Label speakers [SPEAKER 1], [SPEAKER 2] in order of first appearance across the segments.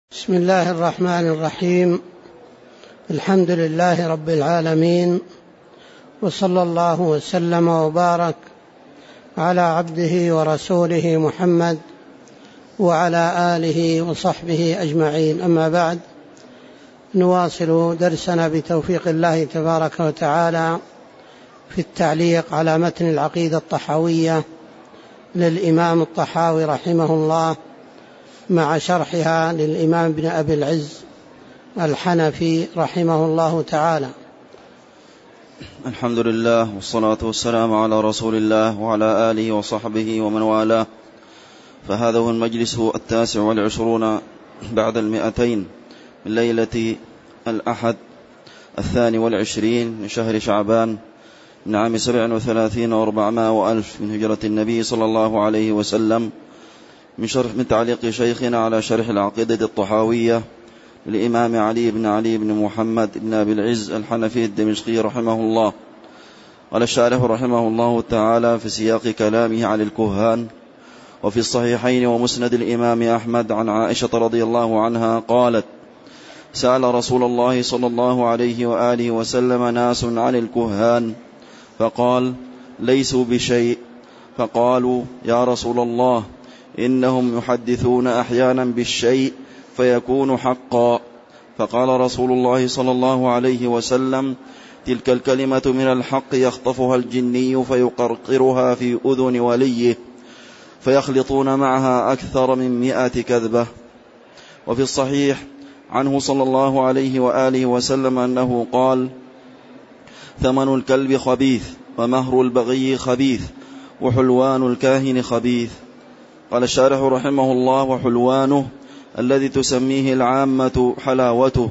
[SPEAKER 1] بسم الله الرحمن الرحيم. الحمد لله رب العالمين، وصلى الله وسلم وبارك على عبده ورسوله محمد وعلى آله وصحبه أجمعين. أما بعد، نواصل درسنا بتوفيق الله تبارك وتعالى في التعليق على متن العقيدة الطحاوية للإمام الطحاوي رحمه الله، مع شرحها للإمام ابن أبي العز الحنفي رحمه الله تعالى.
[SPEAKER 2] الحمد لله، والصلاة والسلام على رسول الله وعلى آله وصحبه ومن والاه. فهذا هو المجلس 29 بعد 200 من ليلة الأحد 22 من شهر شعبان من عام 37 و400 من هجرة النبي صلى الله عليه وسلم، من تعليق شيخنا على شرح العقيدة الطحاوية للإمام علي بن محمد بن أبي العز الحنفي الدمشقي رحمه الله. قال الشارح رحمه الله تعالى في سياق كلامه عن الكهان: وفي الصحيحين ومسند الإمام أحمد عن عائشة رضي الله عنها قالت: سأل رسول الله صلى الله عليه وآله وسلم ناس عن الكهان فقال: ليسوا بشيء. فقالوا: يا رسول الله، إنهم يحدثون أحيانا بالشيء فيكون حقا. فقال رسول الله صلى الله عليه وسلم: تلك الكلمة من الحق يخطفها الجني فيقرقرها في أذن وليه فيخلطون معها أكثر من 100 كذبة. وفي الصحيح عنه صلى الله عليه وآله وسلم أنه قال: ثمن الكلب خبيث، ومهر البغي خبيث، وحلوان الكاهن خبيث. قال الشارح رحمه الله: وحلوانه الذي تسميه العامة حلاوته.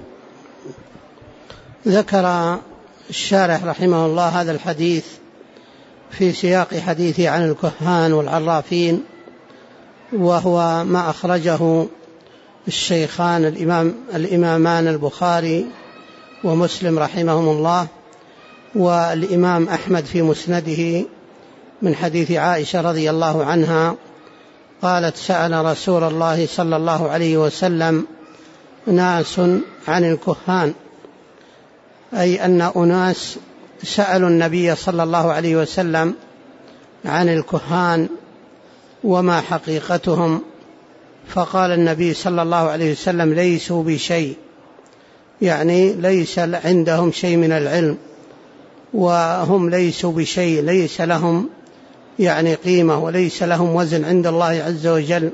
[SPEAKER 1] ذكر الشارح رحمه الله هذا الحديث في سياق حديثه عن الكهان والعرافين، وهو ما أخرجه الشيخان الإمامان البخاري ومسلم رحمهم الله، والإمام أحمد في مسنده من حديث عائشة رضي الله عنها قالت: سأل رسول الله صلى الله عليه وسلم ناس عن الكهان، أي أن أناس سألوا النبي صلى الله عليه وسلم عن الكهان وما حقيقتهم، فقال النبي صلى الله عليه وسلم: ليسوا بشيء، يعني ليس عندهم شيء من العلم، وهم ليسوا بشيء، ليس لهم يعني قيمة، وليس لهم وزن عند الله عز وجل،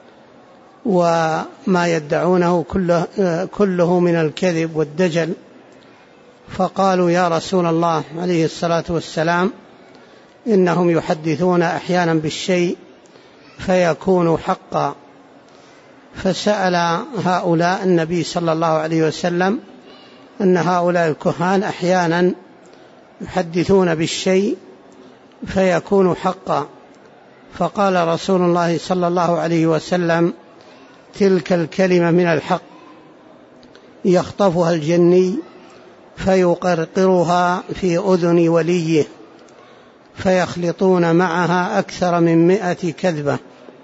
[SPEAKER 1] وما يدعونه كله من الكذب والدجل. فقالوا: يا رسول الله عليه الصلاة والسلام، إنهم يحدثون أحيانا بالشيء فيكون حقا. فسأل هؤلاء النبي صلى الله عليه وسلم أن هؤلاء الكهان أحيانا يحدثون بالشيء فيكون حقا. فقال رسول الله صلى الله عليه وسلم: تلك الكلمة من الحق يخطفها الجني فيقرقرها في أذن وليه فيخلطون معها أكثر من 100 كذبة.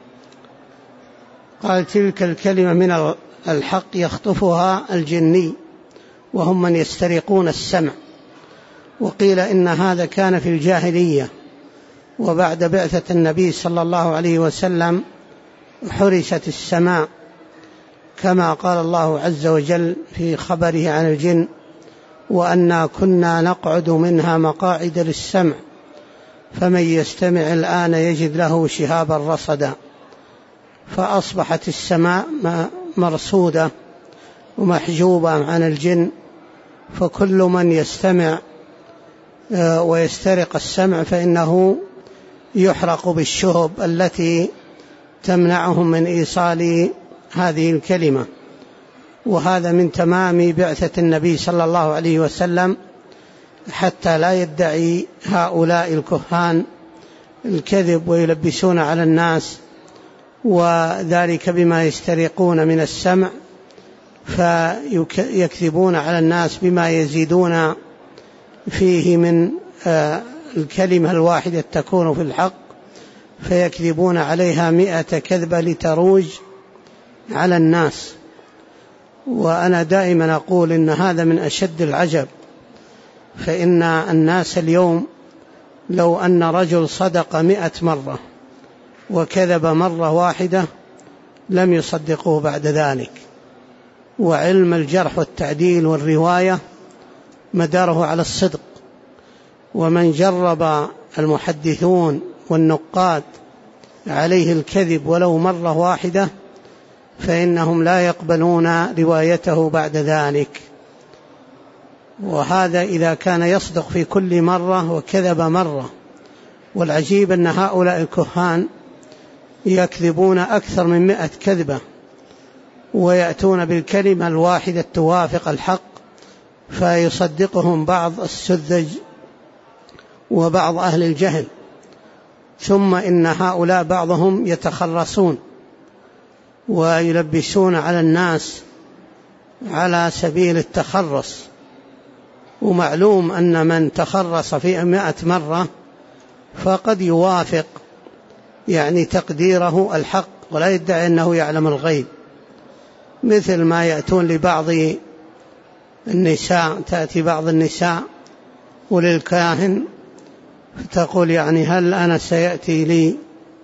[SPEAKER 1] قال: تلك الكلمة من الحق يخطفها الجني، وهم من يسترقون السمع. وقيل إن هذا كان في الجاهلية، وبعد بعثة النبي صلى الله عليه وسلم حرست السماء، كما قال الله عز وجل في خبره عن الجن: وأنا كنا نقعد منها مقاعد للسمع فمن يستمع الآن يجد له شهابا رصدا. فأصبحت السماء مرصودة ومحجوبة عن الجن، فكل من يستمع ويسترق السمع فإنه يحرق بالشهب التي تمنعهم من إيصال هذه الكلمة. وهذا من تمام بعثة النبي صلى الله عليه وسلم، حتى لا يدعي هؤلاء الكهان الكذب ويلبسون على الناس، وذلك بما يسترقون من السمع، فيكذبون على الناس بما يزيدون فيه من الكلمة الواحدة تكون في الحق، فيكذبون عليها 100 كذبة لتروج على الناس. وأنا دائما أقول إن هذا من أشد العجب، فإن الناس اليوم لو أن رجل صدق 100 مرة وكذب مرة واحدة لم يصدقوه بعد ذلك. وعلم الجرح والتعديل والرواية مداره على الصدق، ومن جرب المحدثون والنقاد عليه الكذب ولو مرة واحدة فإنهم لا يقبلون روايته بعد ذلك. وهذا إذا كان يصدق في كل مرة وكذب مرة. والعجيب أن هؤلاء الكهان يكذبون أكثر من 100 كذبة، ويأتون بالكلمة الواحدة توافق الحق فيصدقهم بعض السذج وبعض أهل الجهل. ثم إن هؤلاء بعضهم يتخرصون ويلبسون على الناس على سبيل التخرص، ومعلوم أن من تخرص في 100 مرة فقد يوافق يعني تقديره الحق ولا يدعي أنه يعلم الغيب. مثل ما يأتون لبعض النساء، تأتي بعض النساء وللكاهن فتقول يعني هل أنا سيأتي لي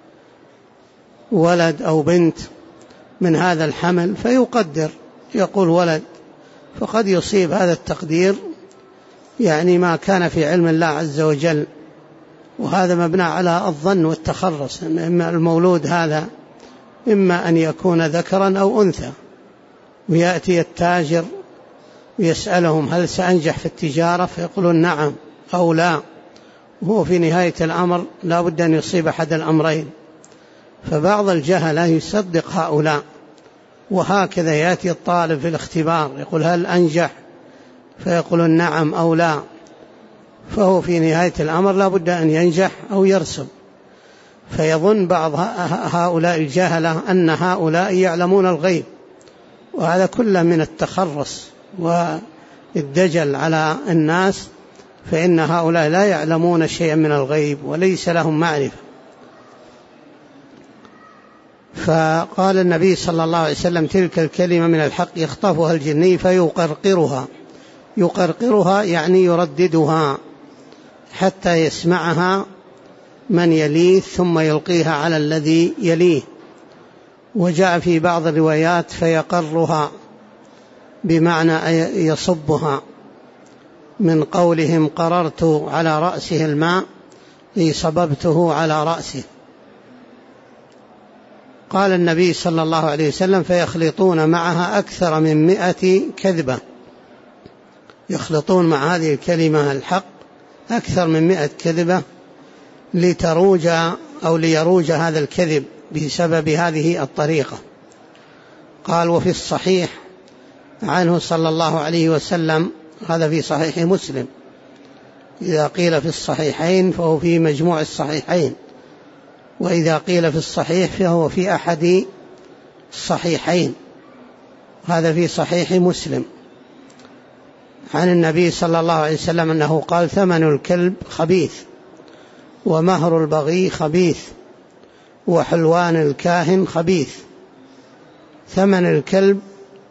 [SPEAKER 1] ولد أو بنت من هذا الحمل، فيقدر يقول ولد، فقد يصيب هذا التقدير يعني ما كان في علم الله عز وجل. وهذا مبنى على الظن والتخرص، إما المولود هذا إما أن يكون ذكرا أو أنثى. ويأتي التاجر ويسألهم هل سأنجح في التجارة فيقولون نعم أو لا، وهو في نهاية الأمر لا بد أن يصيب أحد الأمرين. فبعض الجهلة يصدق هؤلاء. وهكذا يأتي الطالب في الاختبار يقول هل أنجح فيقولون نعم أو لا، فهو في نهاية الأمر لا بد أن ينجح أو يرسب. فيظن بعض هؤلاء الجهلة أن هؤلاء يعلمون الغيب، وهذا كله من التخرص والدجل على الناس، فإن هؤلاء لا يعلمون شيئا من الغيب وليس لهم معرفة. فقال النبي صلى الله عليه وسلم تلك الكلمة من الحق يخطفها الجني فيقرقرها. يقرقرها يعني يرددها حتى يسمعها من يليه ثم يلقيها على الذي يليه. وجاء في بعض الروايات فيقرها بمعنى يصبها، من قولهم قررت على رأسه الماء أي صببته على رأسه. قال النبي صلى الله عليه وسلم فيخلطون معها أكثر من 100 كذبة، يخلطون مع هذه الكلمة الحق أكثر من 100 كذبة لتروج أو ليروج هذا الكذب بسبب هذه الطريقة. قال وفي الصحيح عنه صلى الله عليه وسلم، هذا في صحيح مسلم، إذا قيل في الصحيحين فهو في مجموع الصحيحين، وإذا قيل في الصحيح فهو في أحد الصحيحين، هذا في صحيح مسلم. عن النبي صلى الله عليه وسلم أنه قال ثمن الكلب خبيث، ومهر البغي خبيث، وحلوان الكاهن خبيث. ثمن الكلب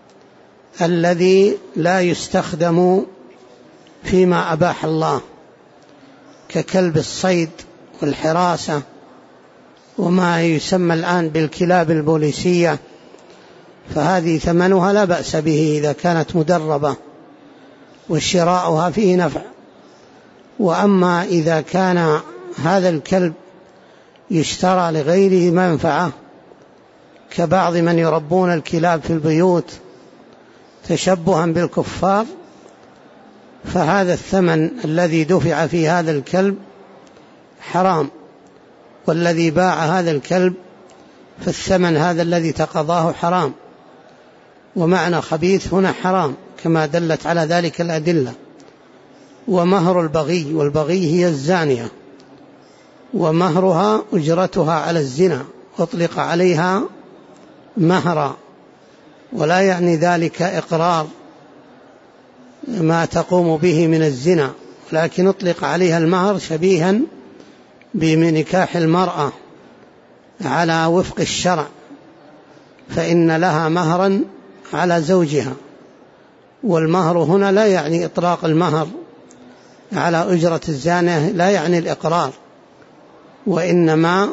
[SPEAKER 1] الذي لا يستخدم فيما أباح الله ككلب الصيد والحراسة وما يسمى الآن بالكلاب البوليسية، فهذه ثمنها لا بأس به إذا كانت مدربة وشراؤها فيه نفع. وأما إذا كان هذا الكلب يشترى لغيره منفعة كبعض من يربون الكلاب في البيوت تشبها بالكفار، فهذا الثمن الذي دفع في هذا الكلب حرام، والذي باع هذا الكلب فالثمن هذا الذي تقضاه حرام. ومعنى خبيث هنا حرام كما دلت على ذلك الأدلة. ومهر البغي، والبغي هي الزانية، ومهرها أجرتها على الزنا، أطلق عليها مهرا، ولا يعني ذلك إقرار ما تقوم به من الزنا، لكن أطلق عليها المهر شبيها بنكاح المرأة على وفق الشرع، فإن لها مهرا على زوجها. والمهر هنا لا يعني إطلاق المهر على أجرة الزانية، لا يعني الإقرار، وإنما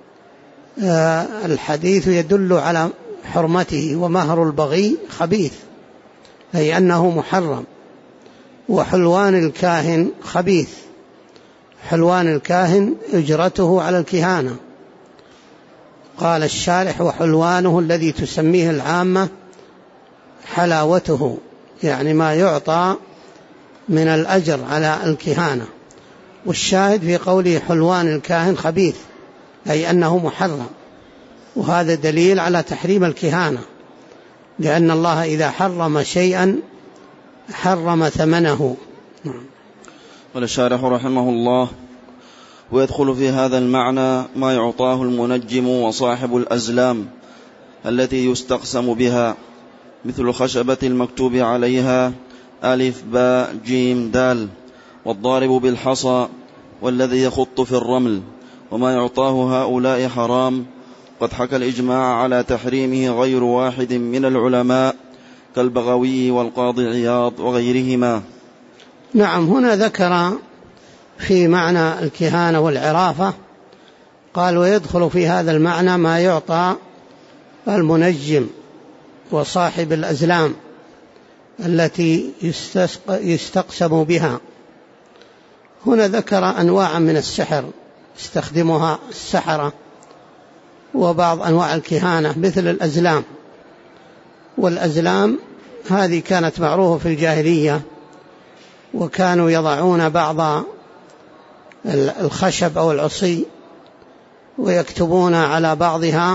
[SPEAKER 1] الحديث يدل على حرمته. ومهر البغي خبيث، أي أنه محرم. وحلوان الكاهن خبيث، حلوان الكاهن أجرته على الكهانة. قال الشارح: وحلوانه الذي تسميه العامة حلاوته، يعني ما يعطى من الأجر على الكهانة. والشاهد في قوله حلوان الكاهن خبيث، أي أنه محرم. وهذا دليل على تحريم الكهانة، لأن الله إذا حرم شيئا حرم ثمنه.
[SPEAKER 2] قال الشارح رحمه الله: ويدخل في هذا المعنى ما يعطاه المنجم وصاحب الأزلام التي يستقسم بها، مثل الخشبة المكتوب عليها ألف باء جيم دال، والضارب بالحصى، والذي يخط في الرمل. وما يعطاه هؤلاء حرام، قد حكى الإجماع على تحريمه غير واحد من العلماء كالبغوي والقاضي عياض وغيرهما.
[SPEAKER 1] نعم، هنا ذكر في معنى الكهانة والعرافة، قال: ويدخل في هذا المعنى ما يعطى المنجم وصاحب الأزلام التي يستقسم بها. هنا ذكر أنواع من السحر يستخدمها السحرة، وبعض أنواع الكهانة مثل الأزلام. والأزلام هذه كانت معروفة في الجاهلية، وكانوا يضعون بعض الخشب أو العصي ويكتبون على بعضها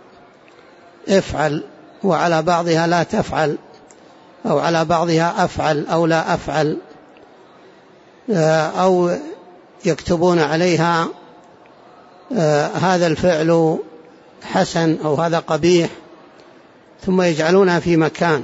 [SPEAKER 1] افعل، وعلى بعضها لا تفعل، أو على بعضها أفعل أو لا أفعل، أو يكتبون عليها هذا الفعل حسن أو هذا قبيح، ثم يجعلونها في مكان.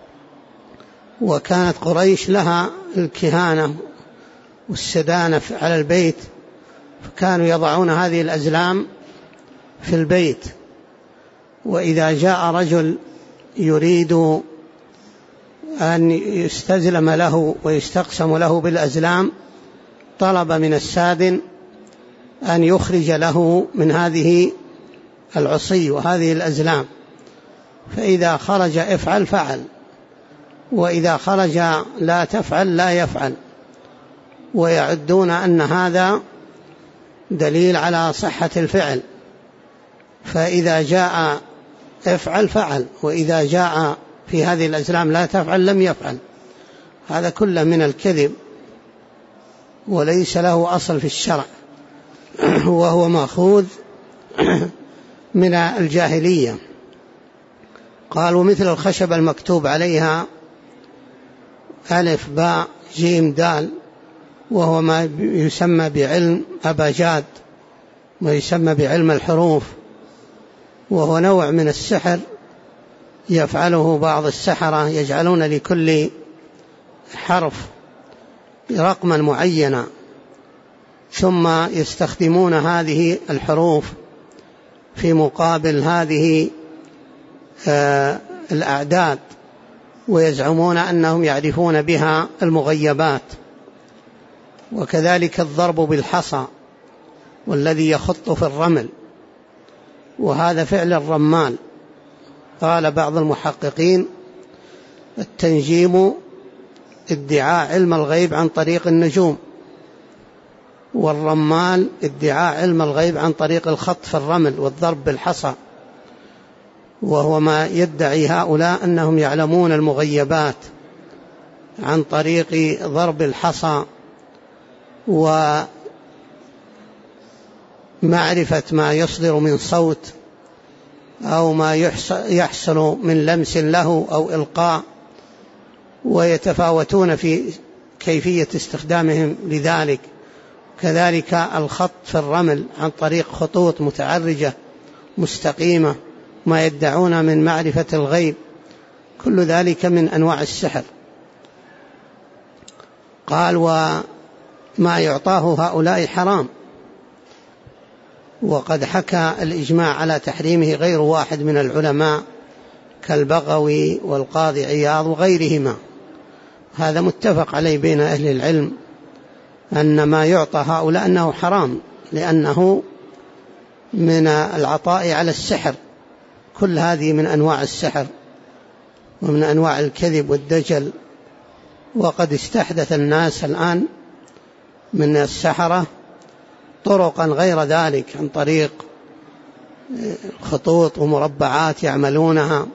[SPEAKER 1] وكانت قريش لها الكهانة والسدانة على البيت، فكانوا يضعون هذه الأزلام في البيت. وإذا جاء رجل يريد أن يستزلم له ويستقسم له بالأزلام، طلب من السادن أن يخرج له من هذه العصي وهذه الأزلام، فإذا خرج افعل فعل، وإذا خرج لا تفعل لا يفعل، ويعدون أن هذا دليل على صحة الفعل. فإذا جاء افعل فعل، وإذا جاء في هذه الأزلام لا تفعل لم يفعل. هذا كله من الكذب وليس له أصل في الشرع، وهو مأخوذ من الجاهلية. قالوا مثل الخشب المكتوب عليها ألف باء جيم دال، وهو ما يسمى بعلم أباجاد، ما يسمى بعلم الحروف، وهو نوع من السحر يفعله بعض السحرة، يجعلون لكل حرف رقما معينا، ثم يستخدمون هذه الحروف في مقابل هذه الأعداد، ويزعمون أنهم يعرفون بها المغيبات. وكذلك الضرب بالحصى، والذي يخط في الرمل، وهذا فعل الرمال. قال بعض المحققين: التنجيم ادعاء علم الغيب عن طريق النجوم، والرمال ادعاء علم الغيب عن طريق الخط في الرمل والضرب بالحصى، وهو ما يدعي هؤلاء أنهم يعلمون المغيبات عن طريق ضرب الحصى ومعرفة ما يصدر من صوت أو ما يحصل من لمس له أو إلقاء، ويتفاوتون في كيفية استخدامهم لذلك. كذلك الخط في الرمل عن طريق خطوط متعرجة مستقيمة، ما يدعون من معرفة الغيب، كل ذلك من أنواع السحر. قال: وما يعطاه هؤلاء حرام، وقد حكى الإجماع على تحريمه غير واحد من العلماء كالبغوي والقاضي عياض وغيرهما. هذا متفق عليه بين أهل العلم أن ما يعطى هؤلاء أنه حرام، لأنه من العطاء على السحر. كل هذه من أنواع السحر ومن أنواع الكذب والدجل. وقد استحدث الناس الآن من السحرة طرقا غير ذلك، عن طريق خطوط ومربعات يعملونها،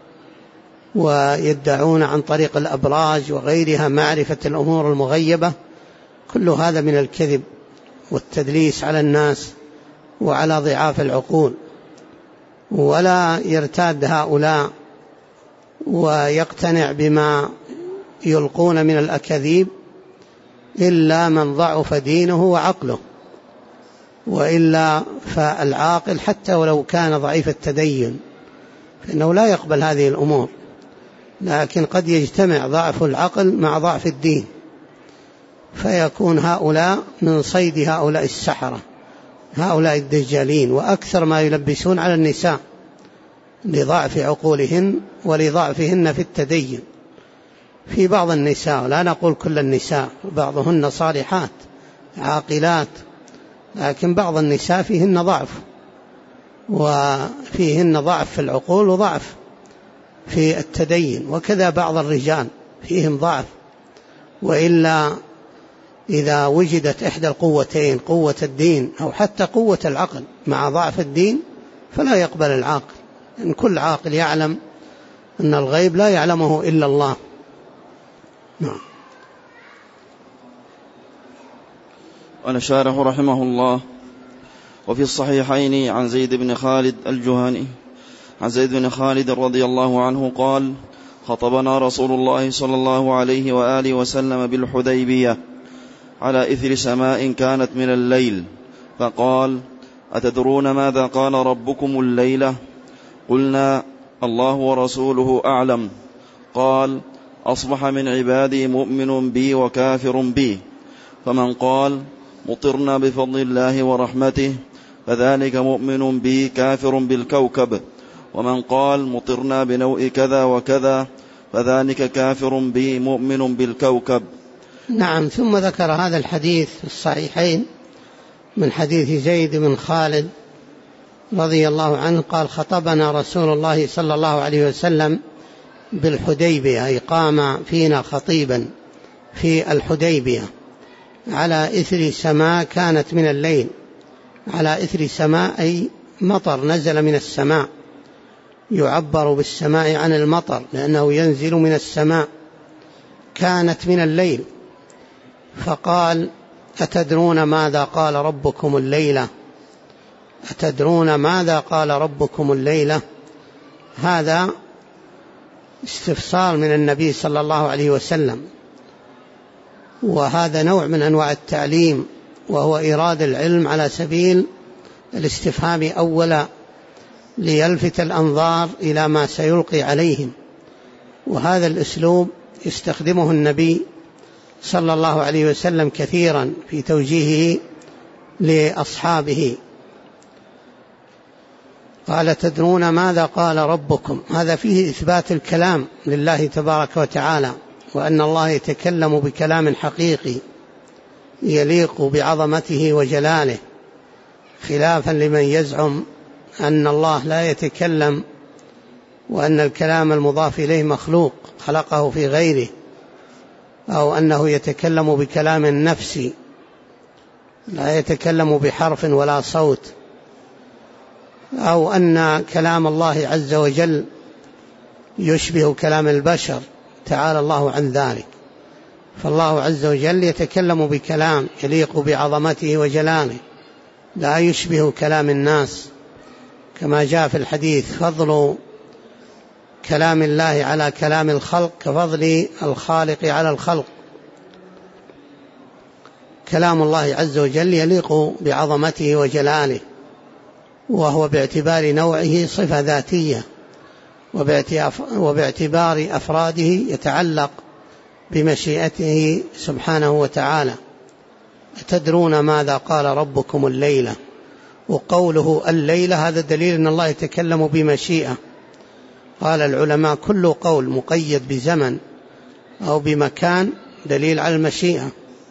[SPEAKER 1] ويدعون عن طريق الأبراج وغيرها معرفة الأمور المغيبة. كل هذا من الكذب والتدليس على الناس وعلى ضعاف العقول. ولا يرتاد هؤلاء ويقتنع بما يلقون من الأكاذيب إلا من ضعف دينه وعقله، وإلا فالعاقل حتى ولو كان ضعيف التدين فإنه لا يقبل هذه الأمور. لكن قد يجتمع ضعف العقل مع ضعف الدين، فيكون هؤلاء من صيد هؤلاء السحرة، هؤلاء الدجالين. وأكثر ما يلبسون على النساء لضعف عقولهن ولضعفهن في التدين. في بعض النساء، لا نقول كل النساء، بعضهن صالحات عاقلات، لكن بعض النساء فيهن ضعف، وفيهن ضعف في العقول وضعف في التدين. وكذا بعض الرجال فيهم ضعف. وإلا إذا وجدت إحدى القوتين، قوة الدين أو حتى قوة العقل مع ضعف الدين، فلا يقبل العاقل. إن كل عاقل يعلم أن الغيب لا يعلمه إلا الله. نعم.
[SPEAKER 2] قال الشارح رحمه الله: وفي الصحيحين عن زيد بن خالد الجهني عن زيد بن خالد رضي الله عنه قال: خطبنا رسول الله صلى الله عليه وآله وسلم بالحديبية على إثر سماء كانت من الليل، فقال: أتدرون ماذا قال ربكم الليلة؟ قلنا: الله ورسوله أعلم. قال: أصبح من عبادي مؤمن بي وكافر بي، فمن قال مطرنا بفضل الله ورحمته فذلك مؤمن بي كافر بالكوكب، ومن قال مطرنا بنوء كذا وكذا فذلك كافر بي مؤمن بالكوكب.
[SPEAKER 1] نعم. ثم ذكر هذا الحديث في الصحيحين من حديث زيد بن خالد رضي الله عنه قال: خطبنا رسول الله صلى الله عليه وسلم بالحديبية، أي قام فينا خطيبا في الحديبية على إثر سماء كانت من الليل. على إثر سماء أي مطر نزل من السماء، يعبر بالسماء عن المطر لأنه ينزل من السماء. كانت من الليل، فقال: أتدرون ماذا قال ربكم الليلة؟ أتدرون ماذا قال ربكم الليلة؟ هذا استفسار من النبي صلى الله عليه وسلم، وهذا نوع من أنواع التعليم، وهو إيراد العلم على سبيل الاستفهام أولا ليلفت الأنظار إلى ما سيلقي عليهم. وهذا الأسلوب يستخدمه النبي صلى الله عليه وسلم كثيرا في توجيهه لأصحابه. قال: تدرون ماذا قال ربكم؟ هذا فيه إثبات الكلام لله تبارك وتعالى، وأن الله يتكلم بكلام حقيقي يليق بعظمته وجلاله، خلافا لمن يزعم أن الله لا يتكلم وأن الكلام المضاف إليه مخلوق خلقه في غيره، أو أنه يتكلم بكلام نفسي لا يتكلم بحرف ولا صوت، أو أن كلام الله عز وجل يشبه كلام البشر، تعالى الله عن ذلك. فالله عز وجل يتكلم بكلام يليق بعظمته وجلاله، لا يشبه كلام الناس، كما جاء في الحديث: فضل كلام الله على كلام الخلق كفضل الخالق على الخلق. كلام الله عز وجل يليق بعظمته وجلاله، وهو باعتبار نوعه صفة ذاتية، وباعتبار أفراده يتعلق بمشيئته سبحانه وتعالى. أتدرون ماذا قال ربكم الليلة؟ وقوله الليلة هذا دليل أن الله يتكلم بمشيئة. قال العلماء كل قول مقيد بزمن أو بمكان دليل على المشيئة،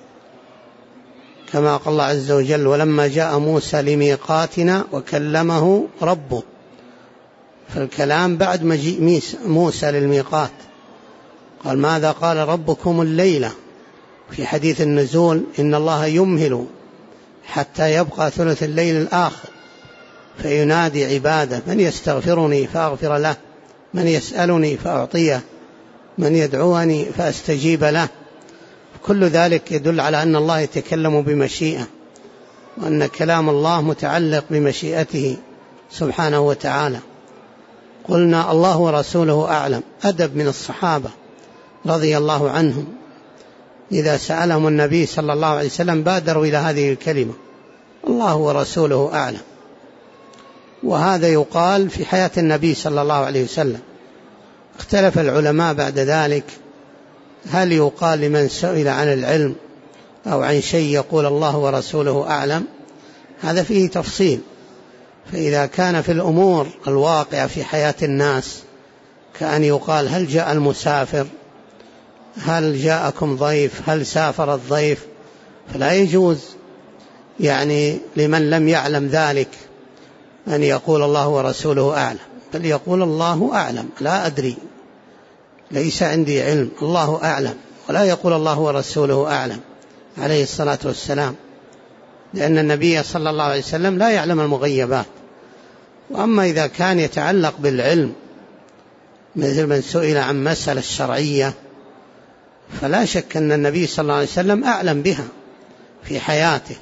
[SPEAKER 1] كما قال الله عز وجل: ولما جاء موسى لميقاتنا وكلمه ربه. فالكلام بعد مجيء موسى للميقات. قال: ماذا قال ربكم الليلة؟ في حديث النزول: إن الله يمهل حتى يبقى ثلث الليل الآخر فينادي عباده: من يستغفرني فأغفر له، من يسألني فأعطيه، من يدعوني فأستجيب له. كل ذلك يدل على أن الله يتكلم بمشيئة، وأن كلام الله متعلق بمشيئته سبحانه وتعالى. قلنا الله ورسوله أعلم. أدب من الصحابة رضي الله عنهم، إذا سألهم النبي صلى الله عليه وسلم بادروا إلى هذه الكلمة: الله ورسوله أعلم. وهذا يقال في حياة النبي صلى الله عليه وسلم. اختلف العلماء بعد ذلك: هل يقال لمن سئل عن العلم أو عن شيء يقول الله ورسوله أعلم؟ هذا فيه تفصيل. فإذا كان في الأمور الواقعة في حياة الناس، كأن يقال: هل جاء المسافر؟ هل جاءكم ضيف؟ هل سافر الضيف؟ فلا يجوز يعني لمن لم يعلم ذلك أن يقول الله ورسوله أعلم، بل يقول الله أعلم، لا أدري، ليس عندي علم، الله أعلم، ولا يقول الله ورسوله أعلم عليه الصلاة والسلام، لأن النبي صلى الله عليه وسلم لا يعلم المغيبات. وأما إذا كان يتعلق بالعلم مثل من سئل عن مسألة الشرعية، فلا شك أن النبي صلى الله عليه وسلم أعلم بها في حياته،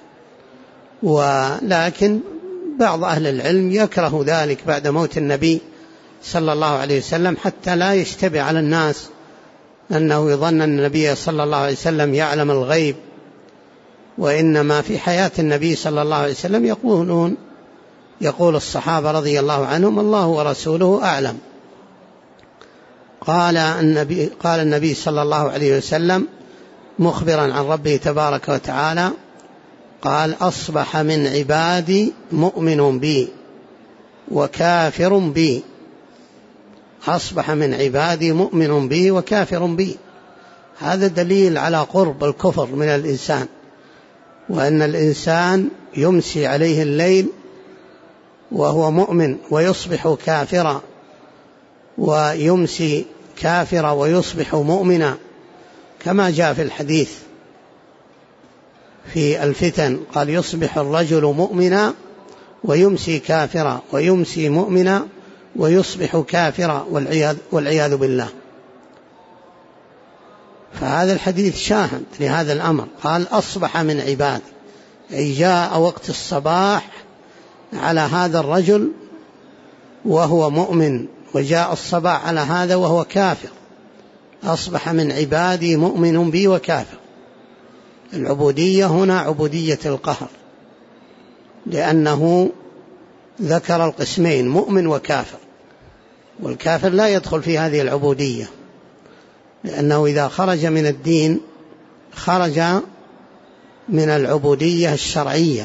[SPEAKER 1] ولكن بعض أهل العلم يكره ذلك بعد موت النبي صلى الله عليه وسلم، حتى لا يشتبه على الناس أنه يظن أن النبي صلى الله عليه وسلم يعلم الغيب، وإنما في حياة النبي صلى الله عليه وسلم يقول الصحابة رضي الله عنهم: الله ورسوله أعلم. قال النبي صلى الله عليه وسلم مخبرا عن ربه تبارك وتعالى، قال: أصبح من عبادي مؤمن بي وكافر بي. أصبح من عبادي مؤمن بي وكافر بي. هذا دليل على قرب الكفر من الإنسان، وأن الإنسان يمسي عليه الليل وهو مؤمن ويصبح كافرا، ويمسي كافرا ويصبح مؤمنا، كما جاء في الحديث في الفتن، قال: يصبح الرجل مؤمنا ويمسي كافرا، ويمسي مؤمنا ويصبح كافرا، والعياذ بالله. فهذا الحديث شاهد لهذا الأمر. قال: أصبح من عباد، أي جاء وقت الصباح على هذا الرجل وهو مؤمن، وجاء الصباح على هذا وهو كافر. أصبح من عبادي مؤمن بي وكافر. العبودية هنا عبودية القهر، لأنه ذكر القسمين: مؤمن وكافر، والكافر لا يدخل في هذه العبودية، لأنه إذا خرج من الدين خرج من العبودية الشرعية.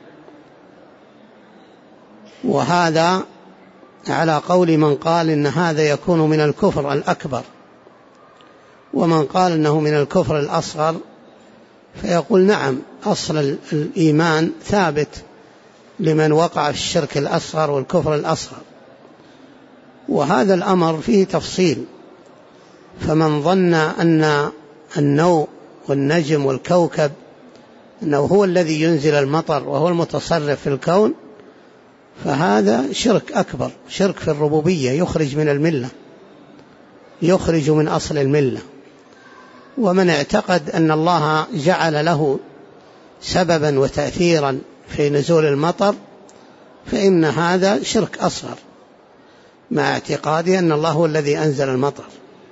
[SPEAKER 1] وهذا على قول من قال إن هذا يكون من الكفر الأكبر، ومن قال إنه من الكفر الأصغر، فيقول: نعم، أصل الإيمان ثابت لمن وقع في الشرك الأصغر والكفر الأصغر. وهذا الأمر فيه تفصيل. فمن ظن أن النوء والنجم والكوكب أنه هو الذي ينزل المطر وهو المتصرف في الكون، فهذا شرك أكبر، شرك في الربوبية، يخرج من الملة، يخرج من أصل الملة. ومن اعتقد أن الله جعل له سببا وتأثيرا في نزول المطر، فإن هذا شرك أصغر، مع اعتقاده أن الله هو الذي أنزل المطر.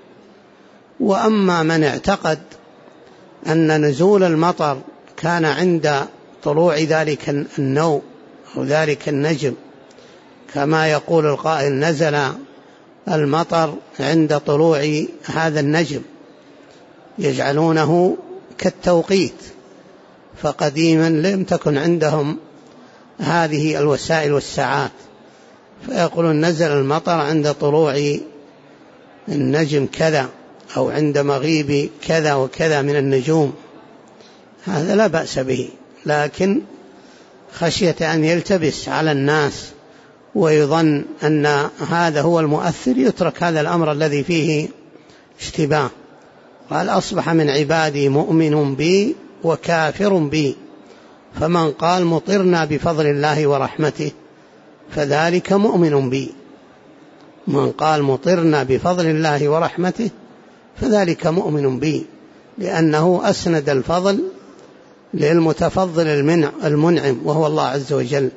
[SPEAKER 1] وأما من اعتقد أن نزول المطر كان عند طلوع ذلك النوء أو ذلك النجم، كما يقول القائل: نزل المطر عند طلوع هذا النجم، يجعلونه كالتوقيت، فقديما لم تكن عندهم هذه الوسائل والساعات، فيقولون نزل المطر عند طلوع النجم كذا أو عند مغيب كذا وكذا من النجوم، هذا لا بأس به، لكن خشية أن يلتبس على الناس ويظن أن هذا هو المؤثر يترك هذا الأمر الذي فيه اشتباه. قال أصبح من عبادي مؤمن بي وكافر بي، فمن قال مطرنا بفضل الله ورحمته فذلك مؤمن بي، من قال مطرنا بفضل الله ورحمته فذلك مؤمن بي، لأنه أسند الفضل للمتفضل المنعم وهو الله عز وجل،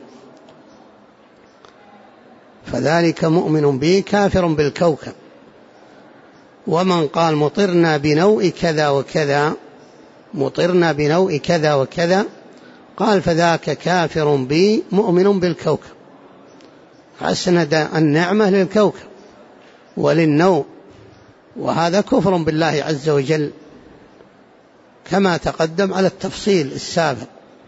[SPEAKER 1] فذلك مؤمن بي كافر بالكوكب. ومن قال مطرنا بنوء كذا وكذا، مطرنا بنوء كذا وكذا، قال فذاك كافر بي مؤمن بالكوكب، أسند النعمة للكوكب وللنوء، وهذا كفر بالله عز وجل كما تقدم على التفصيل السابق.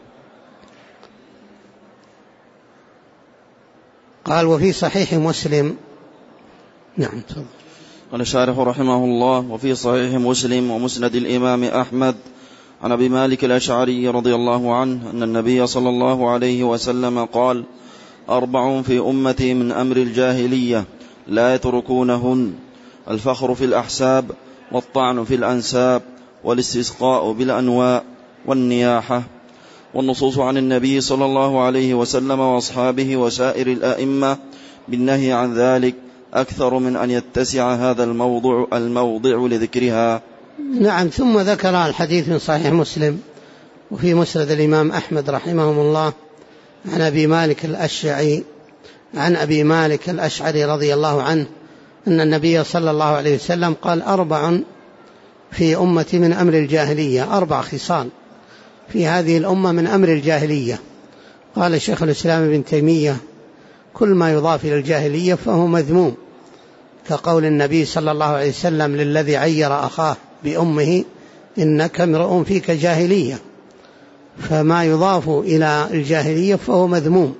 [SPEAKER 1] قال وفي صحيح مسلم. نعم تفضل.
[SPEAKER 2] قال الشارح رحمه الله وفي صحيح مسلم ومسند الإمام أحمد عن أبي مالك الأشعري رضي الله عنه أن النبي صلى الله عليه وسلم قال 4 في أمتي من أمر الجاهلية لا يتركونهن: الفخر في الأحساب، والطعن في الأنساب، والاستسقاء بالأنواء، والنياحة. والنصوص عن النبي صلى الله عليه وسلم وأصحابه وسائر الأئمة بالنهي عن ذلك أكثر من أن يتسع هذا الموضع لذكرها.
[SPEAKER 1] نعم. ثم ذكر الحديث من صحيح مسلم وفي مسند الإمام أحمد رحمه الله عن أبي مالك الأشعري رضي الله عنه أن النبي صلى الله عليه وسلم قال 4 في أمتي من أمر الجاهلية، 4 خصال في هذه الأمة من أمر الجاهلية. قال شيخ الإسلام ابن تيمية كل ما يضاف إلى الجاهلية فهو مذموم، كقول النبي صلى الله عليه وسلم للذي عير أخاه بأمه إنك امرؤ فيك جاهلية، فما يضاف إلى الجاهلية فهو مذموم.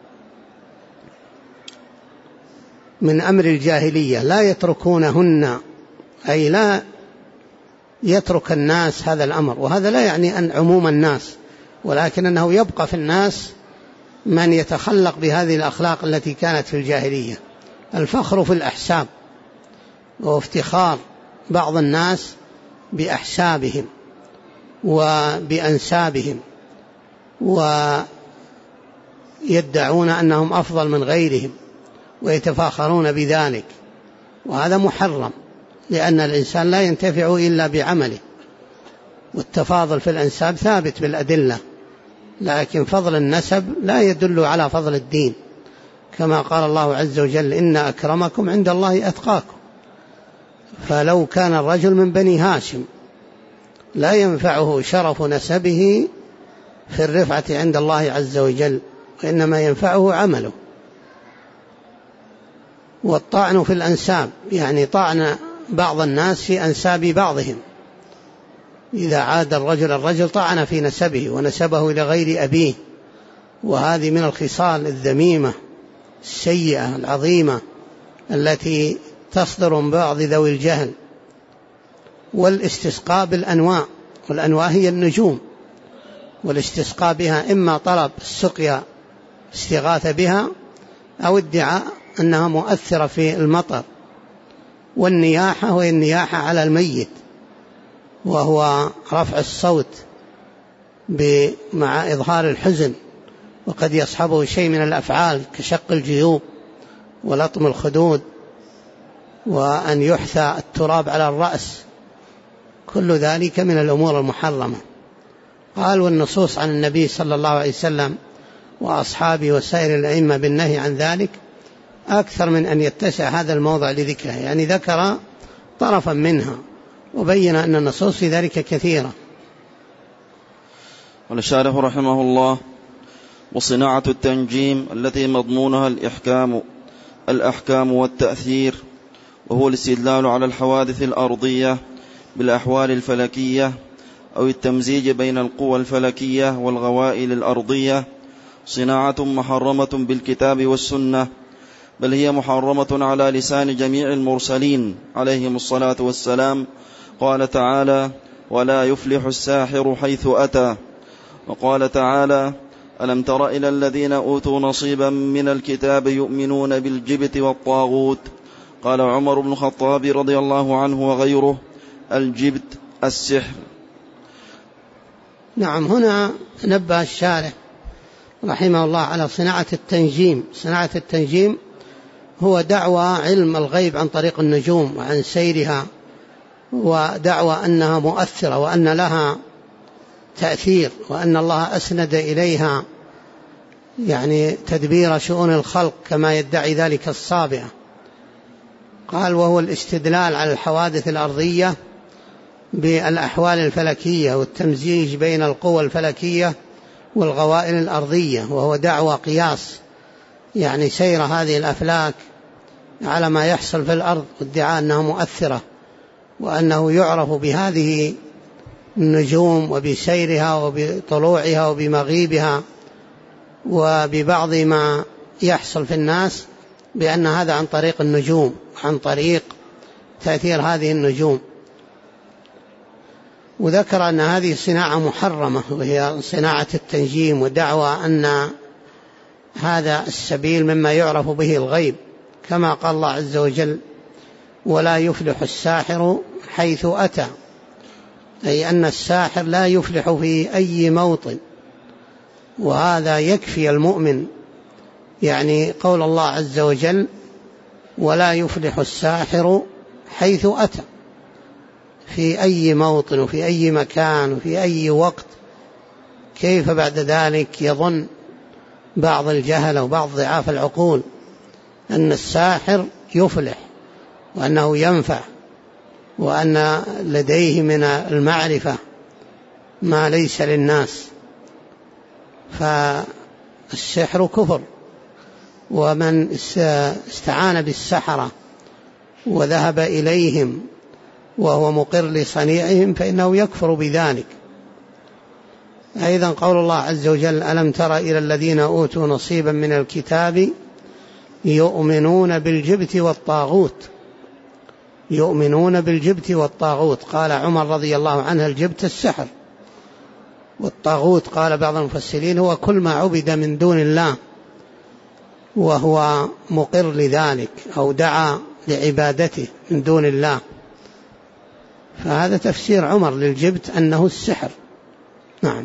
[SPEAKER 1] من أمر الجاهلية لا يتركونهن، أي لا يترك الناس هذا الأمر، وهذا لا يعني أن عموم الناس، ولكن أنه يبقى في الناس من يتخلق بهذه الأخلاق التي كانت في الجاهلية. الفخر في الأحساب، وافتخار بعض الناس بأحسابهم وبأنسابهم ويدعون أنهم أفضل من غيرهم ويتفاخرون بذلك، وهذا محرم، لأن الإنسان لا ينتفع إلا بعمله، والتفاضل في الأنساب ثابت بالأدلة، لكن فضل النسب لا يدل على فضل الدين، كما قال الله عز وجل إن أكرمكم عند الله أتقاكم. فلو كان الرجل من بني هاشم لا ينفعه شرف نسبه في الرفعة عند الله عز وجل، وإنما ينفعه عمله. والطعن في الأنساب يعني طعن بعض الناس في أنساب بعضهم، إذا عاد الرجل طعن في نسبه ونسبه إلى غير أبيه، وهذه من الخصال الذميمة السيئة العظيمة التي تصدر من بعض ذوي الجهل. والاستسقاء بالأنواع، والأنواع هي النجوم، والاستسقاء بها إما طلب السقيا استغاثة بها أو ادعاء أنها مؤثرة في المطر. والنياحة وهي النياحة على الميت، وهو رفع الصوت مع إظهار الحزن، وقد يصحبه شيء من الأفعال كشق الجيوب ولطم الخدود وأن يحثى التراب على الرأس، كل ذلك من الأمور المحرمة. قال والنصوص عن النبي صلى الله عليه وسلم وأصحابه وسائر الأئمة بالنهي عن ذلك أكثر من أن يتسع هذا الموضع لذكره، يعني ذكر طرفا منها وبين أن النصوص في ذلك كثيرة.
[SPEAKER 2] والشارح رحمه الله وصناعة التنجيم التي مضمونها الأحكام والتأثير، وهو الاستدلال على الحوادث الأرضية بالأحوال الفلكية أو التمزيج بين القوى الفلكية والغوائل الأرضية، صناعة محرمة بالكتاب والسنة، بل هي محرمة على لسان جميع المرسلين عليهم الصلاة والسلام. قال تعالى: ولا يفلح الساحر حيث أتى. وقال تعالى: ألم تر إلى الذين أوتوا نصيبا من الكتاب يؤمنون بالجبت والطاغوت. قال عمر بن الخطاب رضي الله عنه وغيره: الجبت السحر.
[SPEAKER 1] نعم، هنا نبه الشارح رحمه الله على صناعة التنجيم. صناعة التنجيم هو دعوى علم الغيب عن طريق النجوم وعن سيرها، ودعوى أنها مؤثرة وأن لها تأثير، وأن الله أسند إليها يعني تدبير شؤون الخلق كما يدعي ذلك الصابئة. قال: وهو الاستدلال على الحوادث الأرضية بالأحوال الفلكية والتمزيج بين القوى الفلكية والغوائل الأرضية، وهو دعوى قياس يعني سير هذه الأفلاك على ما يحصل في الأرض، وادعاء أنها مؤثرة، وأنه يعرف بهذه النجوم وبسيرها وبطلوعها وبمغيبها وببعض ما يحصل في الناس، بأن هذا عن طريق النجوم، عن طريق تأثير هذه النجوم. وذكر أن هذه صناعة محرمة، وهي صناعة التنجيم، ودعوى أن هذا السبيل مما يعرف به الغيب، كما قال الله عز وجل: ولا يفلح الساحر حيث أتى، أي أن الساحر لا يفلح في أي موطن. وهذا يكفي المؤمن، يعني قول الله عز وجل: ولا يفلح الساحر حيث أتى، في أي موطن وفي أي مكان وفي أي وقت. كيف بعد ذلك يظن بعض الجهل وبعض ضعاف العقول أن الساحر يفلح وأنه ينفع وأن لديه من المعرفة ما ليس للناس؟ فالسحر كفر، ومن استعان بالسحرة وذهب إليهم وهو مقر لصنيعهم فإنه يكفر بذلك. أيضا قول الله عز وجل: ألم تر إلى الذين أوتوا نصيبا من الكتاب يؤمنون بالجبت والطاغوت. يؤمنون بالجبت والطاغوت. قال عمر رضي الله عنه: الجبت السحر، والطاغوت قال بعض المفسرين هو كل ما عبد من دون الله وهو مقر لذلك أو دعا لعبادته من دون الله. فهذا تفسير عمر للجبت أنه السحر. نعم.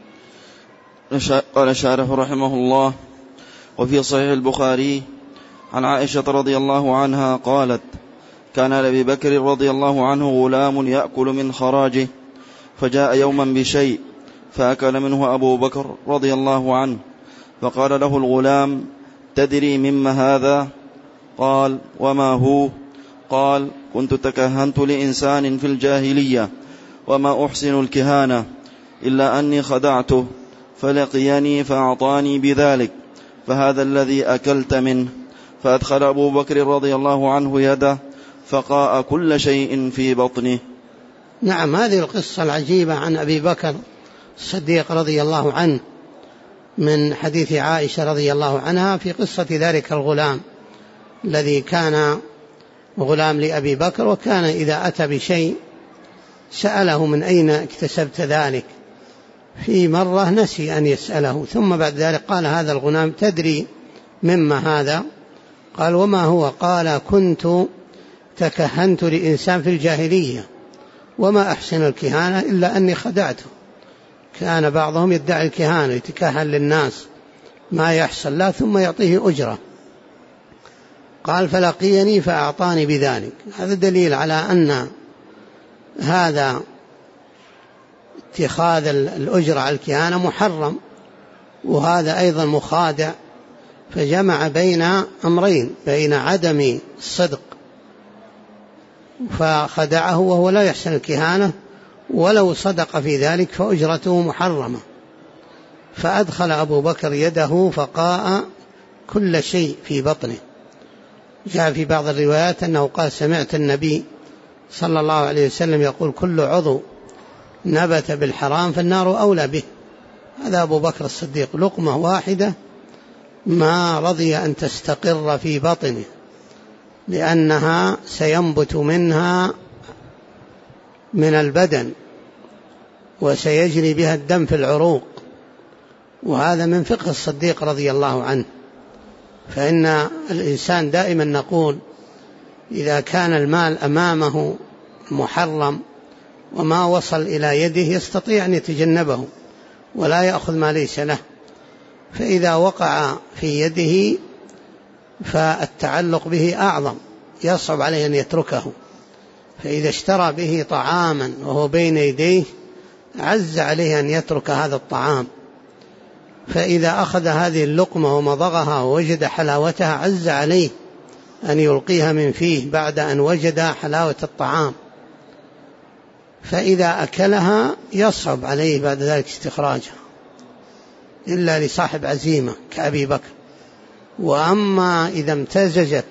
[SPEAKER 2] قال الشارح رحمه الله: وفي صحيح البخاري عن عائشة رضي الله عنها قالت: كان لأبي بكر رضي الله عنه غلام يأكل من خراجه، فجاء يوما بشيء فأكل منه أبو بكر رضي الله عنه، فقال له الغلام: تدري مما هذا؟ قال: وما هو؟ قال: كنت تكهنت لإنسان في الجاهلية وما أحسن الكهانة إلا أني خدعته فلقيني فأعطاني بذلك، فهذا الذي أكلت منه. فأدخل أبو بكر رضي الله عنه يده فقاء كل شيء في بطنه.
[SPEAKER 1] نعم، هذه القصة العجيبة عن أبي بكر الصديق رضي الله عنه من حديث عائشة رضي الله عنها في قصة ذلك الغلام الذي كان غلام لأبي بكر، وكان إذا أتى بشيء سأله: من أين اكتسبت ذلك؟ في مرة نسي أن يسأله، ثم بعد ذلك قال هذا الغلام: تدري مما هذا؟ قال: وما هو؟ قال: كنت تكهنت لإنسان في الجاهلية وما أحسن الكهانة إلا أني خدعته. كان بعضهم يدعي الكهانة، يتكهن للناس ما يحصل له ثم يعطيه أجرة. قال: فلقيني فأعطاني بذلك. هذا دليل على أن هذا اتخاذ الأجرة على الكهانة محرم، وهذا أيضا مخادع، فجمع بين أمرين: بين عدم الصدق فخدعه وهو لا يحسن الكهانة، ولو صدق في ذلك فأجرته محرمة. فأدخل أبو بكر يده فقاء كل شيء في بطنه. جاء في بعض الروايات أنه قال: سمعت النبي صلى الله عليه وسلم يقول: كل عضو نبت بالحرام فالنار أولى به. هذا أبو بكر الصديق، لقمة واحدة ما رضي أن تستقر في بطنه، لأنها سينبت منها من البدن وسيجري بها الدم في العروق. وهذا من فقه الصديق رضي الله عنه. فإن الإنسان دائما نقول إذا كان المال أمامه محرم وما وصل إلى يده يستطيع أن يتجنبه ولا يأخذ ما ليس له، فإذا وقع في يده فالتعلق به أعظم، يصعب عليه أن يتركه. فإذا اشترى به طعاما وهو بين يديه عز عليه أن يترك هذا الطعام، فإذا أخذ هذه اللقمة ومضغها ووجد حلاوتها عز عليه أن يلقيها من فيه بعد أن وجد حلاوة الطعام، فإذا أكلها يصعب عليه بعد ذلك استخراجها إلا لصاحب عزيمة كأبي بكر. وأما إذا امتزجت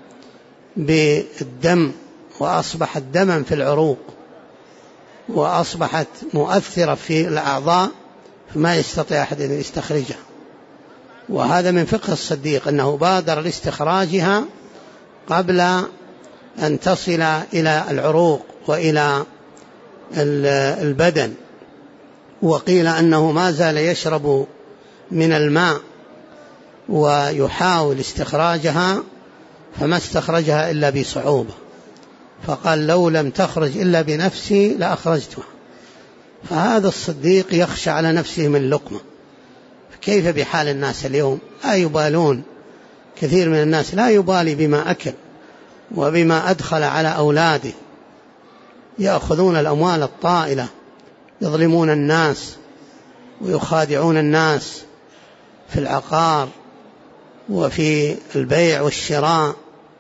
[SPEAKER 1] بالدم وأصبحت دما في العروق وأصبحت مؤثرة في الأعضاء فما يستطيع أحد أن يستخرجها. وهذا من فقه الصديق أنه بادر لاستخراجها قبل أن تصل إلى العروق وإلى البدن. وقيل أنه ما زال يشرب من الماء ويحاول استخراجها فما استخرجها إلا بصعوبة، فقال لو لم تخرج إلا بنفسي لأخرجتها. فهذا الصديق يخشى على نفسه من لقمة. كيف بحال الناس اليوم؟ لا يبالون، كثير من الناس لا يبالي بما أكل وبما أدخل على أولاده، يأخذون الأموال الطائلة، يظلمون الناس ويخادعون الناس في العقار وفي البيع والشراء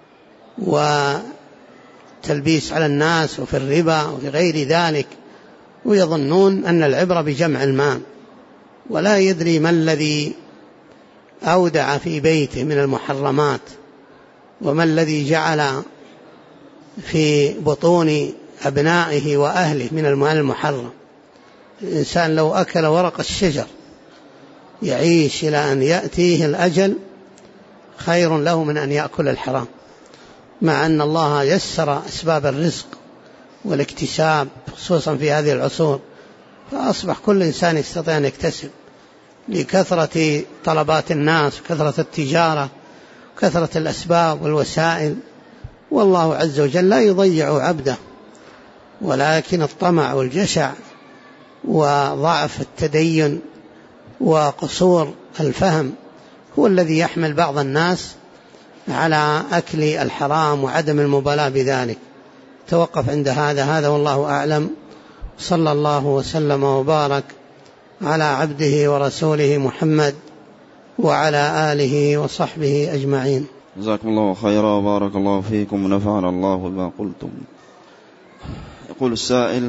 [SPEAKER 1] وتلبيس على الناس وفي الربا وفي غير ذلك، ويظنون أن العبرة بجمع المال، ولا يدري ما الذي أودع في بيته من المحرمات وما الذي جعل في بطون أبنائه وأهله من المال المحرم. الإنسان لو أكل ورق الشجر يعيش إلى أن يأتيه الأجل خير له من أن يأكل الحرام، مع أن الله يسر أسباب الرزق والاكتساب خصوصا في هذه العصور، فأصبح كل إنسان يستطيع أن يكتسب لكثرة طلبات الناس وكثرة التجارة وكثرة الأسباب والوسائل. والله عز وجل لا يضيع عبده، ولكن الطمع والجشع وضعف التدين وقصور الفهم هو الذي يحمل بعض الناس على أكل الحرام وعدم المبالاة بذلك. توقف عند هذا والله أعلم. صلى الله وسلم وبارك على عبده ورسوله محمد وعلى آله وصحبه أجمعين.
[SPEAKER 2] جزاكم الله خيرا وبارك الله فيكم ونفعنا الله بما قلتم. يقول السائل: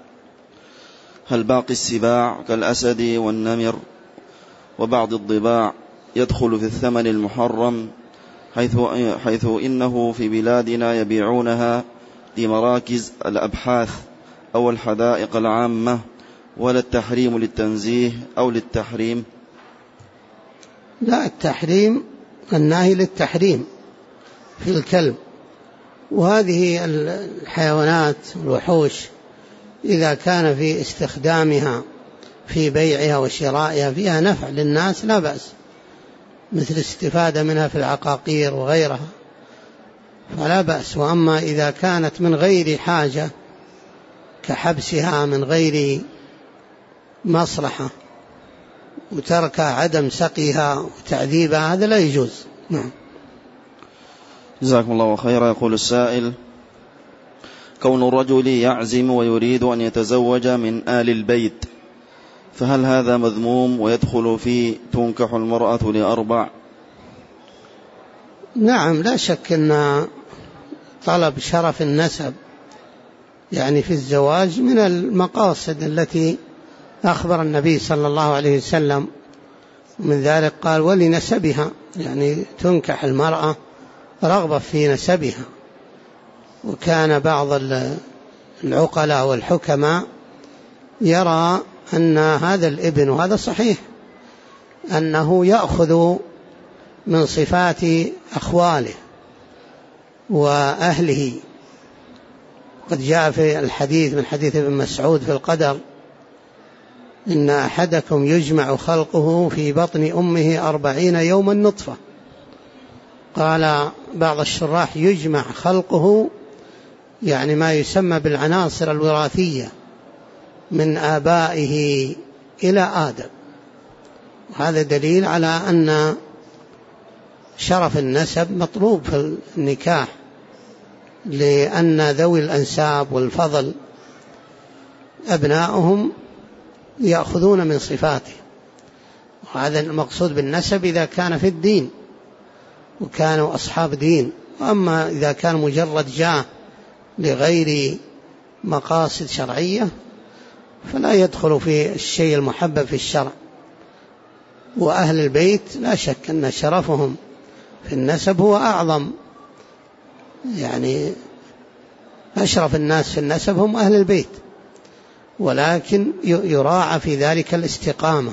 [SPEAKER 2] هل باقي السباع كالأسد والنمر وبعض الضباع يدخل في الثمن المحرم، حيث إنه في بلادنا يبيعونها لمراكز الأبحاث أو الحدائق العامة، ولا التحريم للتنزيه أو للتحريم؟
[SPEAKER 1] لا، التحريم الناهي للتحريم في الكلب. وهذه الحيوانات الوحوش إذا كان في استخدامها في بيعها وشرائها فيها نفع للناس لا بأس، مثل الاستفادة منها في العقاقير وغيرها فلا بأس. وأما إذا كانت من غير حاجة كحبسها من غير مصلحة وترك عدم سقيها وتعذيبها هذا لا يجوز. نعم.
[SPEAKER 2] جزاكم الله خيرا. يقول السائل: كون الرجل يعزم ويريد أن يتزوج من آل البيت، فهل هذا مذموم ويدخل في تنكح المرأة لأربع؟
[SPEAKER 1] نعم، لا شك أن طلب شرف النسب يعني في الزواج من المقاصد التي أخبر النبي صلى الله عليه وسلم، ومن ذلك قال: ولنسبها، يعني تنكح المرأة رغبة في نسبها. وكان بعض العقلاء والحكماء يرى أن هذا الابن، وهذا صحيح، أنه يأخذ من صفات أخواله وأهله. قد جاء في الحديث من حديث ابن مسعود في القدر: إن أحدكم يجمع خلقه في بطن أمه 40 يوما نطفة. قال بعض الشراح: يجمع خلقه يعني ما يسمى بالعناصر الوراثية من آبائه إلى آدم. وهذا دليل على أن شرف النسب مطلوب في النكاح، لأن ذوي الأنساب والفضل أبناؤهم يأخذون من صفاته. وهذا المقصود بالنسب إذا كان في الدين وكانوا أصحاب دين. وأما إذا كان مجرد جاه لغير مقاصد شرعية فلا يدخل في الشيء المحبب في الشرع. وأهل البيت لا شك أن شرفهم في النسب هو أعظم، يعني أشرف الناس في النسب هم أهل البيت، ولكن يراعى في ذلك الاستقامة.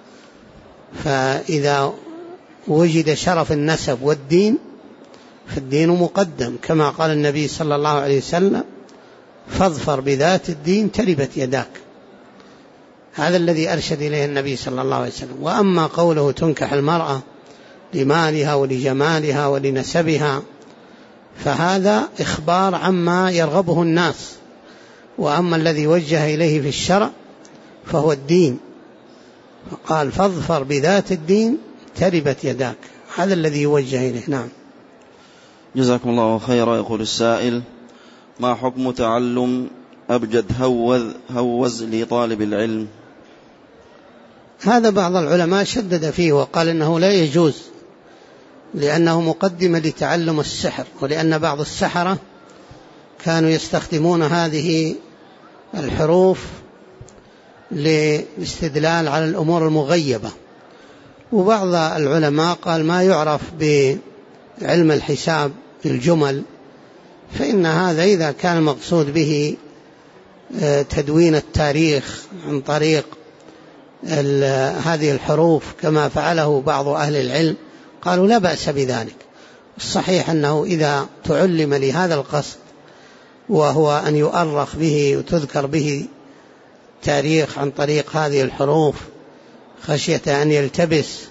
[SPEAKER 1] فإذا وجد شرف النسب والدين فالدين مقدم، كما قال النبي صلى الله عليه وسلم: فاظفر بذات الدين تربت يداك. هذا الذي أرشد إليه النبي صلى الله عليه وسلم. وأما قوله تنكح المرأة لمالها ولجمالها ولنسبها فهذا إخبار عما يرغبه الناس. وأما الذي وجه إليه في الشرع فهو الدين، فقال: فاظفر بذات الدين تربت يداك. هذا الذي يوجه إليه. نعم.
[SPEAKER 2] جزاكم الله خيرا. يقول السائل: ما حكم تعلم أبجد هوز لطالب العلم؟
[SPEAKER 1] هذا بعض العلماء شدد فيه وقال إنه لا يجوز، لأنه مقدمة لتعلم السحر، ولأن بعض السحرة كانوا يستخدمون هذه الحروف للاستدلال على الأمور المغيبة. وبعض العلماء قال ما يعرف بعلم الحساب الجمل، فإن هذا إذا كان مقصود به تدوين التاريخ عن طريق هذه الحروف كما فعله بعض أهل العلم قالوا لا بأس بذلك. الصحيح أنه إذا تعلم لهذا القصد وهو أن يؤرخ به وتذكر به تاريخ عن طريق هذه الحروف خشية أن يلتبس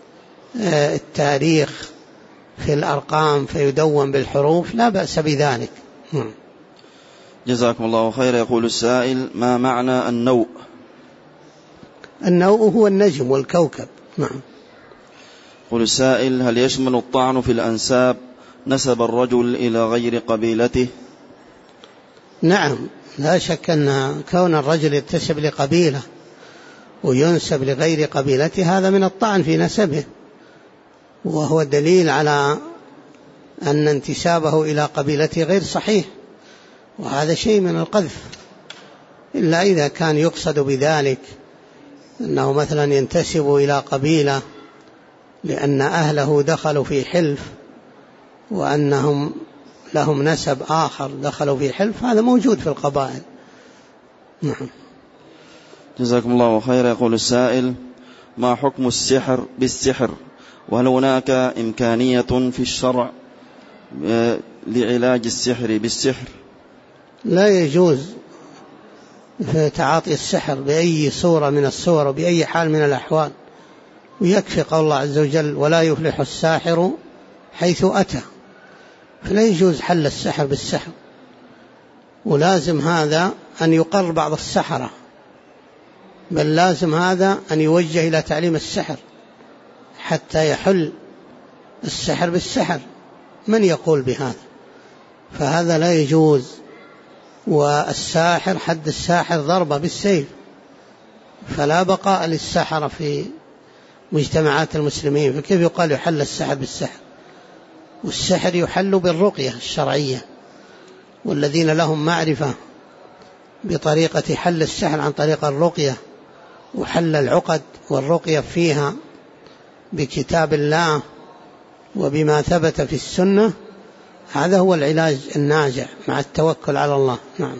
[SPEAKER 1] التاريخ في الأرقام فيدون بالحروف لا بأس بذلك.
[SPEAKER 2] جزاكم الله خير. يقول السائل: ما معنى النوء؟
[SPEAKER 1] النوء هو النجم والكوكب. نعم.
[SPEAKER 2] يقول السائل: هل يشمل الطعن في الأنساب نسب الرجل إلى غير قبيلته؟
[SPEAKER 1] نعم، لا شك أن كون الرجل ينتسب لقبيلة وينسب لغير قبيلته هذا من الطعن في نسبه، وهو دليل على أن انتسابه إلى قبيلته غير صحيح، وهذا شيء من القذف، إلا إذا كان يقصد بذلك أنه مثلا ينتسب إلى قبيلة لأن أهله دخلوا في حلف وأنهم لهم نسب آخر دخلوا في حلف، هذا موجود في القبائل. نعم.
[SPEAKER 2] جزاكم الله خير. يقول السائل: ما حكم السحر بالسحر؟ وهل هناك إمكانية في الشرع لعلاج السحر بالسحر؟
[SPEAKER 1] لا يجوز في تعاطي السحر بأي صورة من الصور وبأي حال من الأحوال، ويكفي قول الله عز وجل: ولا يفلح الساحر حيث أتى. فلا يجوز حل السحر بالسحر، ولازم هذا أن يقر بعض السحرة، بل لازم هذا أن يوجه إلى تعليم السحر حتى يحل السحر بالسحر. من يقول بهذا؟ فهذا لا يجوز. والساحر حد الساحر ضربة بالسيف، فلا بقاء للسحرة في مجتمعات المسلمين. فكيف يقال يحل السحر بالسحر؟ والسحر يحل بالرقية الشرعية، والذين لهم معرفة بطريقة حل السحر عن طريق الرقية وحل العقد والرقية فيها بكتاب الله وبما ثبت في السنة، هذا هو العلاج الناجع مع التوكل على الله. نعم.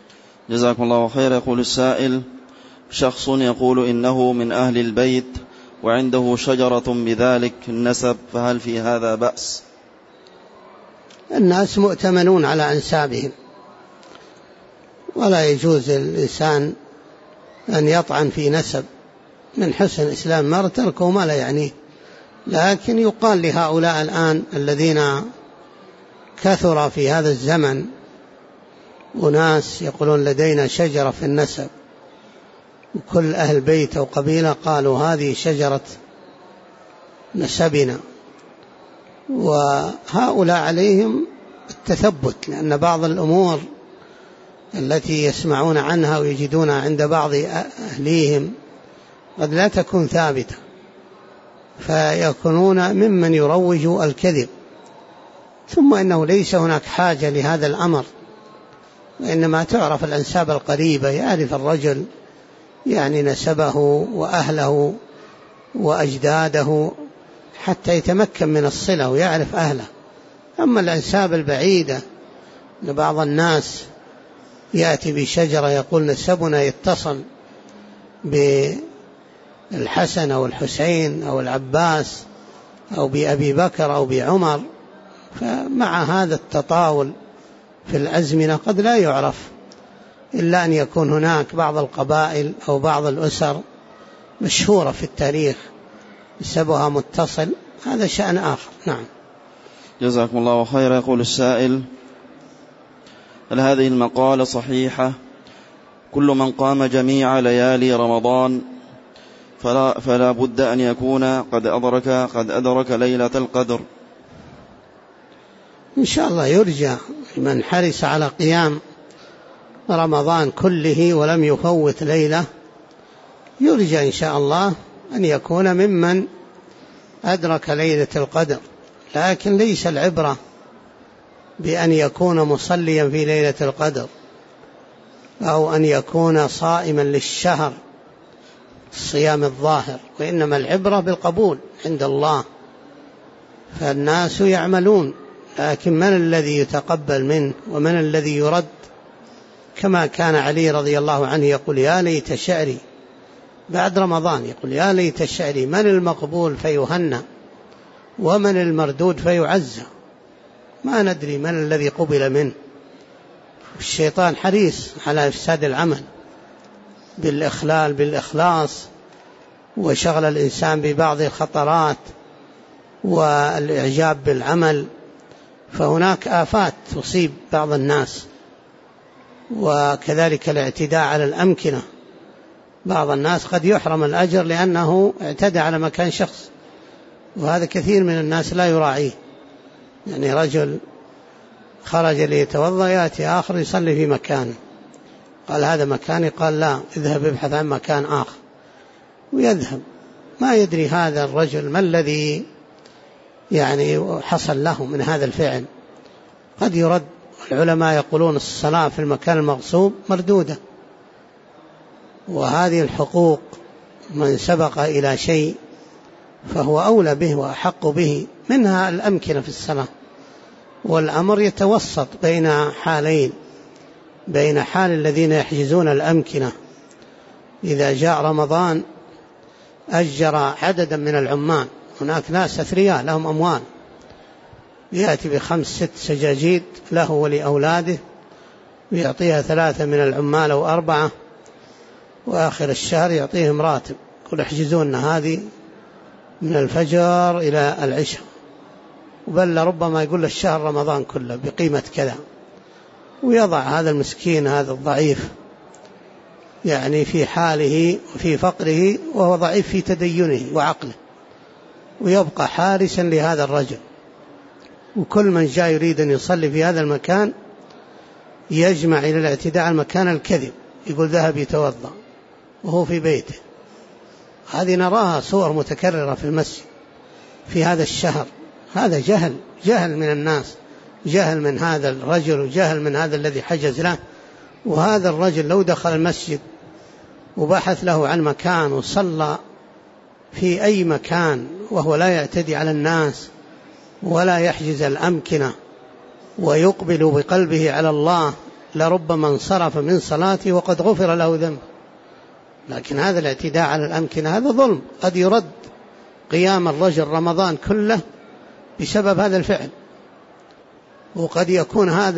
[SPEAKER 2] جزاكم الله خير. يقول السائل: شخص يقول إنه من أهل البيت وعنده شجرة بذلك النسب، فهل في هذا بأس؟
[SPEAKER 1] الناس مؤتمنون على أنسابهم، ولا يجوز الإنسان أن يطعن في نسب. من حسن إسلام المرء تركه ما لا يعنيه. لكن يقال لهؤلاء الآن الذين كثر في هذا الزمن وناس يقولون لدينا شجرة في النسب، وكل أهل بيت أو قبيلة قالوا هذه شجرة نسبنا، وهؤلاء عليهم التثبت، لأن بعض الأمور التي يسمعون عنها ويجدونها عند بعض أهليهم قد لا تكون ثابتة، فيكونون ممن يروج الكذب. ثم إنه ليس هناك حاجة لهذا الأمر، وإنما تعرف الأنساب القريبة، يعرف الرجل يعني نسبه وأهله وأجداده حتى يتمكن من الصلة ويعرف أهله. أما الأنساب البعيدة، لبعض الناس يأتي بشجرة يقول نسبنا يتصل بالحسن أو الحسين أو العباس أو بأبي بكر أو بعمر، فمع هذا التطاول في الأزمنة قد لا يعرف، إلا أن يكون هناك بعض القبائل أو بعض الأسر مشهورة في التاريخ نسبها متصل، هذا شأن آخر. نعم.
[SPEAKER 2] جزاكم الله خيرا. يقول السائل: هل هذه المقالة صحيحة؟ كل من قام جميع ليالي رمضان فلا بد أن يكون قد أدرك ليلة القدر.
[SPEAKER 1] إن شاء الله يرجى من حرص على قيام رمضان كله ولم يفوت ليلة، يرجى إن شاء الله أن يكون ممن أدرك ليلة القدر. لكن ليس العبرة بأن يكون مصليا في ليلة القدر أو أن يكون صائما للشهر الصيام الظاهر، وإنما العبرة بالقبول عند الله. فالناس يعملون، لكن من الذي يتقبل منه ومن الذي يرد؟ كما كان علي رضي الله عنه يقول يا ليت شعري بعد رمضان، يقول يا ليت شعري من المقبول فيهنى ومن المردود فيعزى، ما ندري من الذي قبل منه. الشيطان حريص على إفساد العمل بالإخلاص وشغل الإنسان ببعض الخطرات والإعجاب بالعمل، فهناك آفات تصيب بعض الناس. وكذلك الاعتداء على الأمكنة، بعض الناس قد يحرم الأجر لأنه اعتدى على مكان شخص، وهذا كثير من الناس لا يراعيه. يعني رجل خرج ليتوضأ يأتي آخر يصلي في مكانه، قال هذا مكاني، قال لا اذهب ابحث عن مكان آخر، ويذهب ما يدري هذا الرجل ما الذي يعني حصل له من هذا الفعل. قد يرد. العلماء يقولون الصلاة في المكان المغصوب مردودة، وهذه الحقوق من سبق إلى شيء فهو أولى به وأحق به، منها الأمكنة في الصلاة. والأمر يتوسط بين حالين، بين حال الذين يحجزون الأمكنة إذا جاء رمضان أجر عددا من العمال، هناك ناس أثرياء لهم أموال، يأتي ب5 6 سجاجيد له ولأولاده، ويعطيها 3 من العمال أو 4، وآخر الشهر يعطيهم راتب، يقول احجزون هذه من الفجر إلى العشاء، وبل ربما يقول الشهر رمضان كله بقيمة كذا، ويضع هذا المسكين هذا الضعيف يعني في حاله وفي فقره، وهو ضعيف في تدينه وعقله، ويبقى حارسا لهذا الرجل. وكل من جاء يريد أن يصلي في هذا المكان يجمع إلى الاعتداء على المكان الكذب، يقول ذهب يتوضأ وهو في بيته. هذه نراها صور متكررة في المسجد في هذا الشهر. هذا جهل من الناس، جهل من هذا الرجل وجهل من هذا الذي حجز له. وهذا الرجل لو دخل المسجد وبحث له عن مكان وصلى في أي مكان وهو لا يعتدي على الناس ولا يحجز الأمكنة ويقبل بقلبه على الله، لربما انصرف من صلاته وقد غفر له ذنب. لكن هذا الاعتداء على الأمكنة هذا ظلم، قد يرد قيام الرجل رمضان كله بسبب هذا الفعل، وقد يكون هذا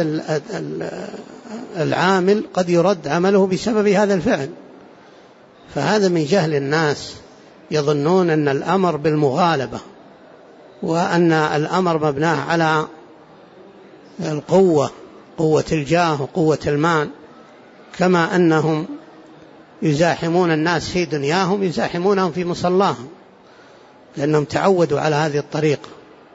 [SPEAKER 1] العامل قد يرد عمله بسبب هذا الفعل. فهذا من جهل الناس، يظنون أن الأمر بالمغالبة، وأن الأمر مبناه على القوة، قوة الجاه وقوة المال، كما أنهم يزاحمون الناس في دنياهم يزاحمونهم في مصلاهم، لأنهم تعودوا على هذه الطريقة.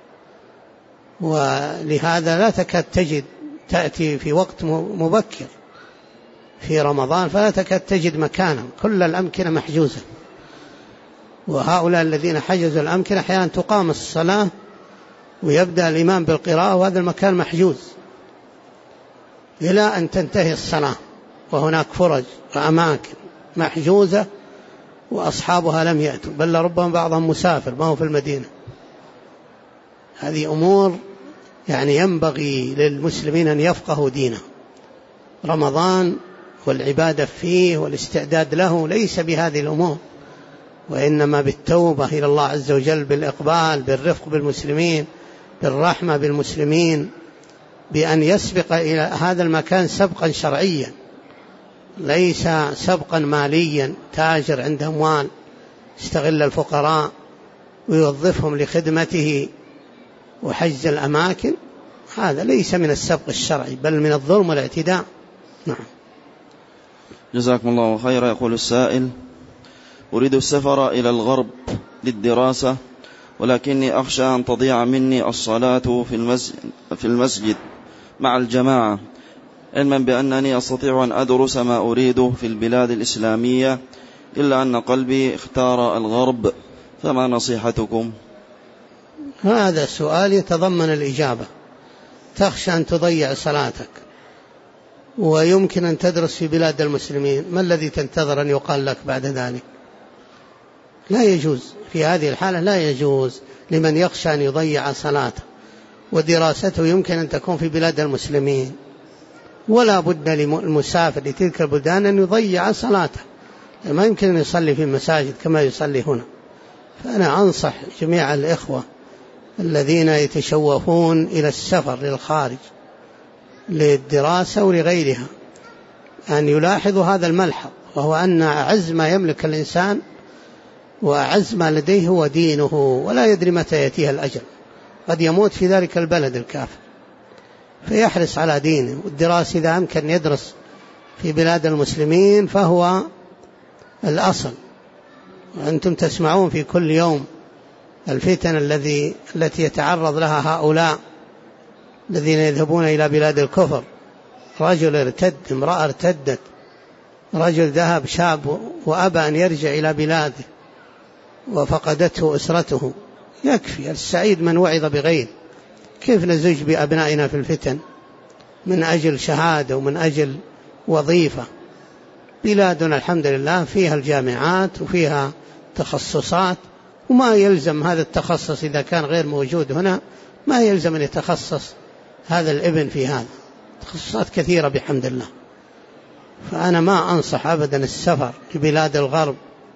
[SPEAKER 1] ولهذا لا تكاد تجد، تأتي في وقت مبكر في رمضان فلا تكاد تجد مكانا، كل الأمكنة محجوزة. وهؤلاء الذين حجزوا الأمكنة أحيانا تقام الصلاة ويبدأ الإمام بالقراءة وهذا المكان محجوز إلى أن تنتهي الصلاة، وهناك فرج وأماكن محجوزة وأصحابها لم يأتوا، بل ربما بعضهم مسافر ما هو في المدينة. هذه أمور يعني ينبغي للمسلمين أن يفقهوا دينه. رمضان والعبادة فيه والاستعداد له ليس بهذه الأمور، وإنما بالتوبة إلى الله عز وجل، بالإقبال، بالرفق بالمسلمين، بالرحمة بالمسلمين، بأن يسبق إلى هذا المكان سبقا شرعيا، ليس سبقا ماليا، تاجر عنده أموال يستغل الفقراء ويوظفهم لخدمته وحجز الأماكن. هذا ليس من السبق الشرعي بل من الظلم والاعتداء. نعم.
[SPEAKER 2] جزاكم الله خيرا. يقول السائل: أريد السفر إلى الغرب للدراسة، ولكني أخشى أن تضيع مني الصلاة في المسجد مع الجماعة، علما بأنني أستطيع أن أدرس ما أريد في البلاد الإسلامية، إلا أن قلبي اختار الغرب، فما نصيحتكم؟
[SPEAKER 1] هذا سؤال يتضمن الإجابة. تخشى أن تضيع صلاتك ويمكن أن تدرس في بلاد المسلمين، ما الذي تنتظر أن يقال لك بعد ذلك؟ لا يجوز في هذه الحالة، لا يجوز لمن يخشى أن يضيع صلاته ودراسته يمكن أن تكون في بلاد المسلمين. ولا بد للمسافر لتلك البلدان أن يضيع صلاته، ما يمكن أن يصلي في المساجد كما يصلي هنا. فأنا أنصح جميع الإخوة الذين يتشوفون إلى السفر للخارج للدراسة ولغيرها أن يلاحظوا هذا الملحظ، وهو أن أعز ما يملك الإنسان وأعز ما لديه هو دينه، ولا يدري متى يأتيه الأجل، قد يموت في ذلك البلد الكافر، فيحرص على دينه. والدراسة إذا أمكن يدرس في بلاد المسلمين فهو الأصل. وأنتم تسمعون في كل يوم الفتن التي يتعرض لها هؤلاء الذين يذهبون إلى بلاد الكفر، رجل ارتد، امرأة ارتدت، رجل ذهب شاب وأبى أن يرجع إلى بلاده وفقدته أسرته. يكفي، السعيد من وعظ بغير. كيف نزج بأبنائنا في الفتن من أجل شهادة ومن أجل وظيفة؟ بلادنا الحمد لله فيها الجامعات وفيها تخصصات، وما يلزم هذا التخصص إذا كان غير موجود هنا، ما يلزم أن يتخصص هذا الابن في هذا، تخصصات كثيرة بحمد الله. فأنا ما أنصح أبدا السفر لبلاد الغرب،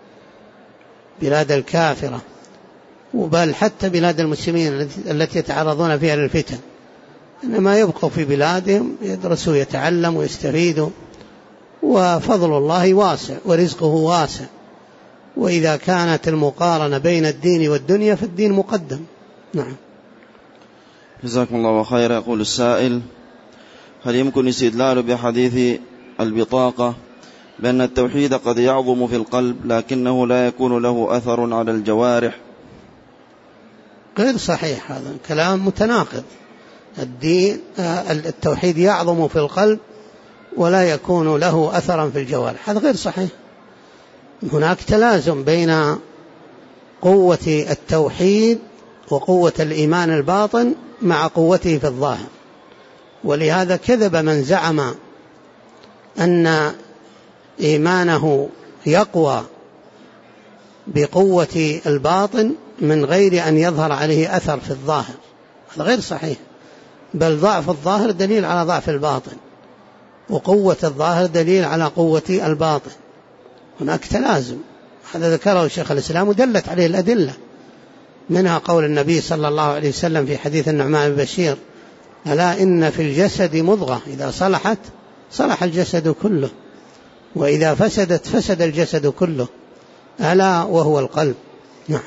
[SPEAKER 1] بلاد الكافرة، وبل حتى بلاد المسلمين التي يتعرضون فيها للفتن، إنما يبقوا في بلادهم يدرسوا ويتعلموا ويستفيدوا، وفضل الله واسع ورزقه واسع. وإذا كانت المقارنة بين الدين والدنيا فالدين مقدم. نعم.
[SPEAKER 2] جزاكم الله خيرا. يقول السائل: هل يمكن استدلال بحديث البطاقة بأن التوحيد قد يعظم في القلب لكنه لا يكون له أثر على الجوارح؟
[SPEAKER 1] غير صحيح، هذا كلام متناقض. التوحيد يعظم في القلب ولا يكون له أثرا في الجوارح، هذا غير صحيح. هناك تلازم بين قوة التوحيد وقوة الإيمان الباطن مع قوته في الظاهر. ولهذا كذب من زعم أن إيمانه يقوى بقوة الباطن من غير أن يظهر عليه أثر في الظاهر، هذا غير صحيح. بل ضعف الظاهر دليل على ضعف الباطن، وقوة الظاهر دليل على قوة الباطن. هناك تلازم، هذا ذكره شيخ الإسلام ودلت عليه الأدلة. منها قول النبي صلى الله عليه وسلم في حديث النعمان بن بشير: ألا إن في الجسد مضغة إذا صلحت صلح الجسد كله، وإذا فسدت فسد الجسد كله، ألا وهو القلب. نعم.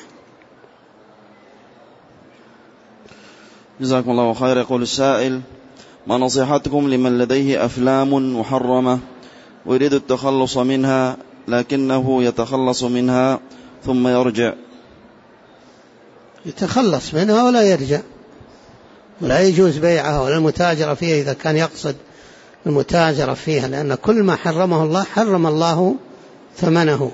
[SPEAKER 2] جزاكم الله خير. يقول السائل: ما نصيحتكم لمن لديه أفلام محرمة ويريد التخلص منها لكنه يتخلص منها ثم يرجع؟
[SPEAKER 1] يتخلص منها ولا يرجع، ولا يجوز بيعها ولا المتاجرة فيها إذا كان يقصد المتاجرة فيها، لأن كل ما حرمه الله حرم الله ثمنه.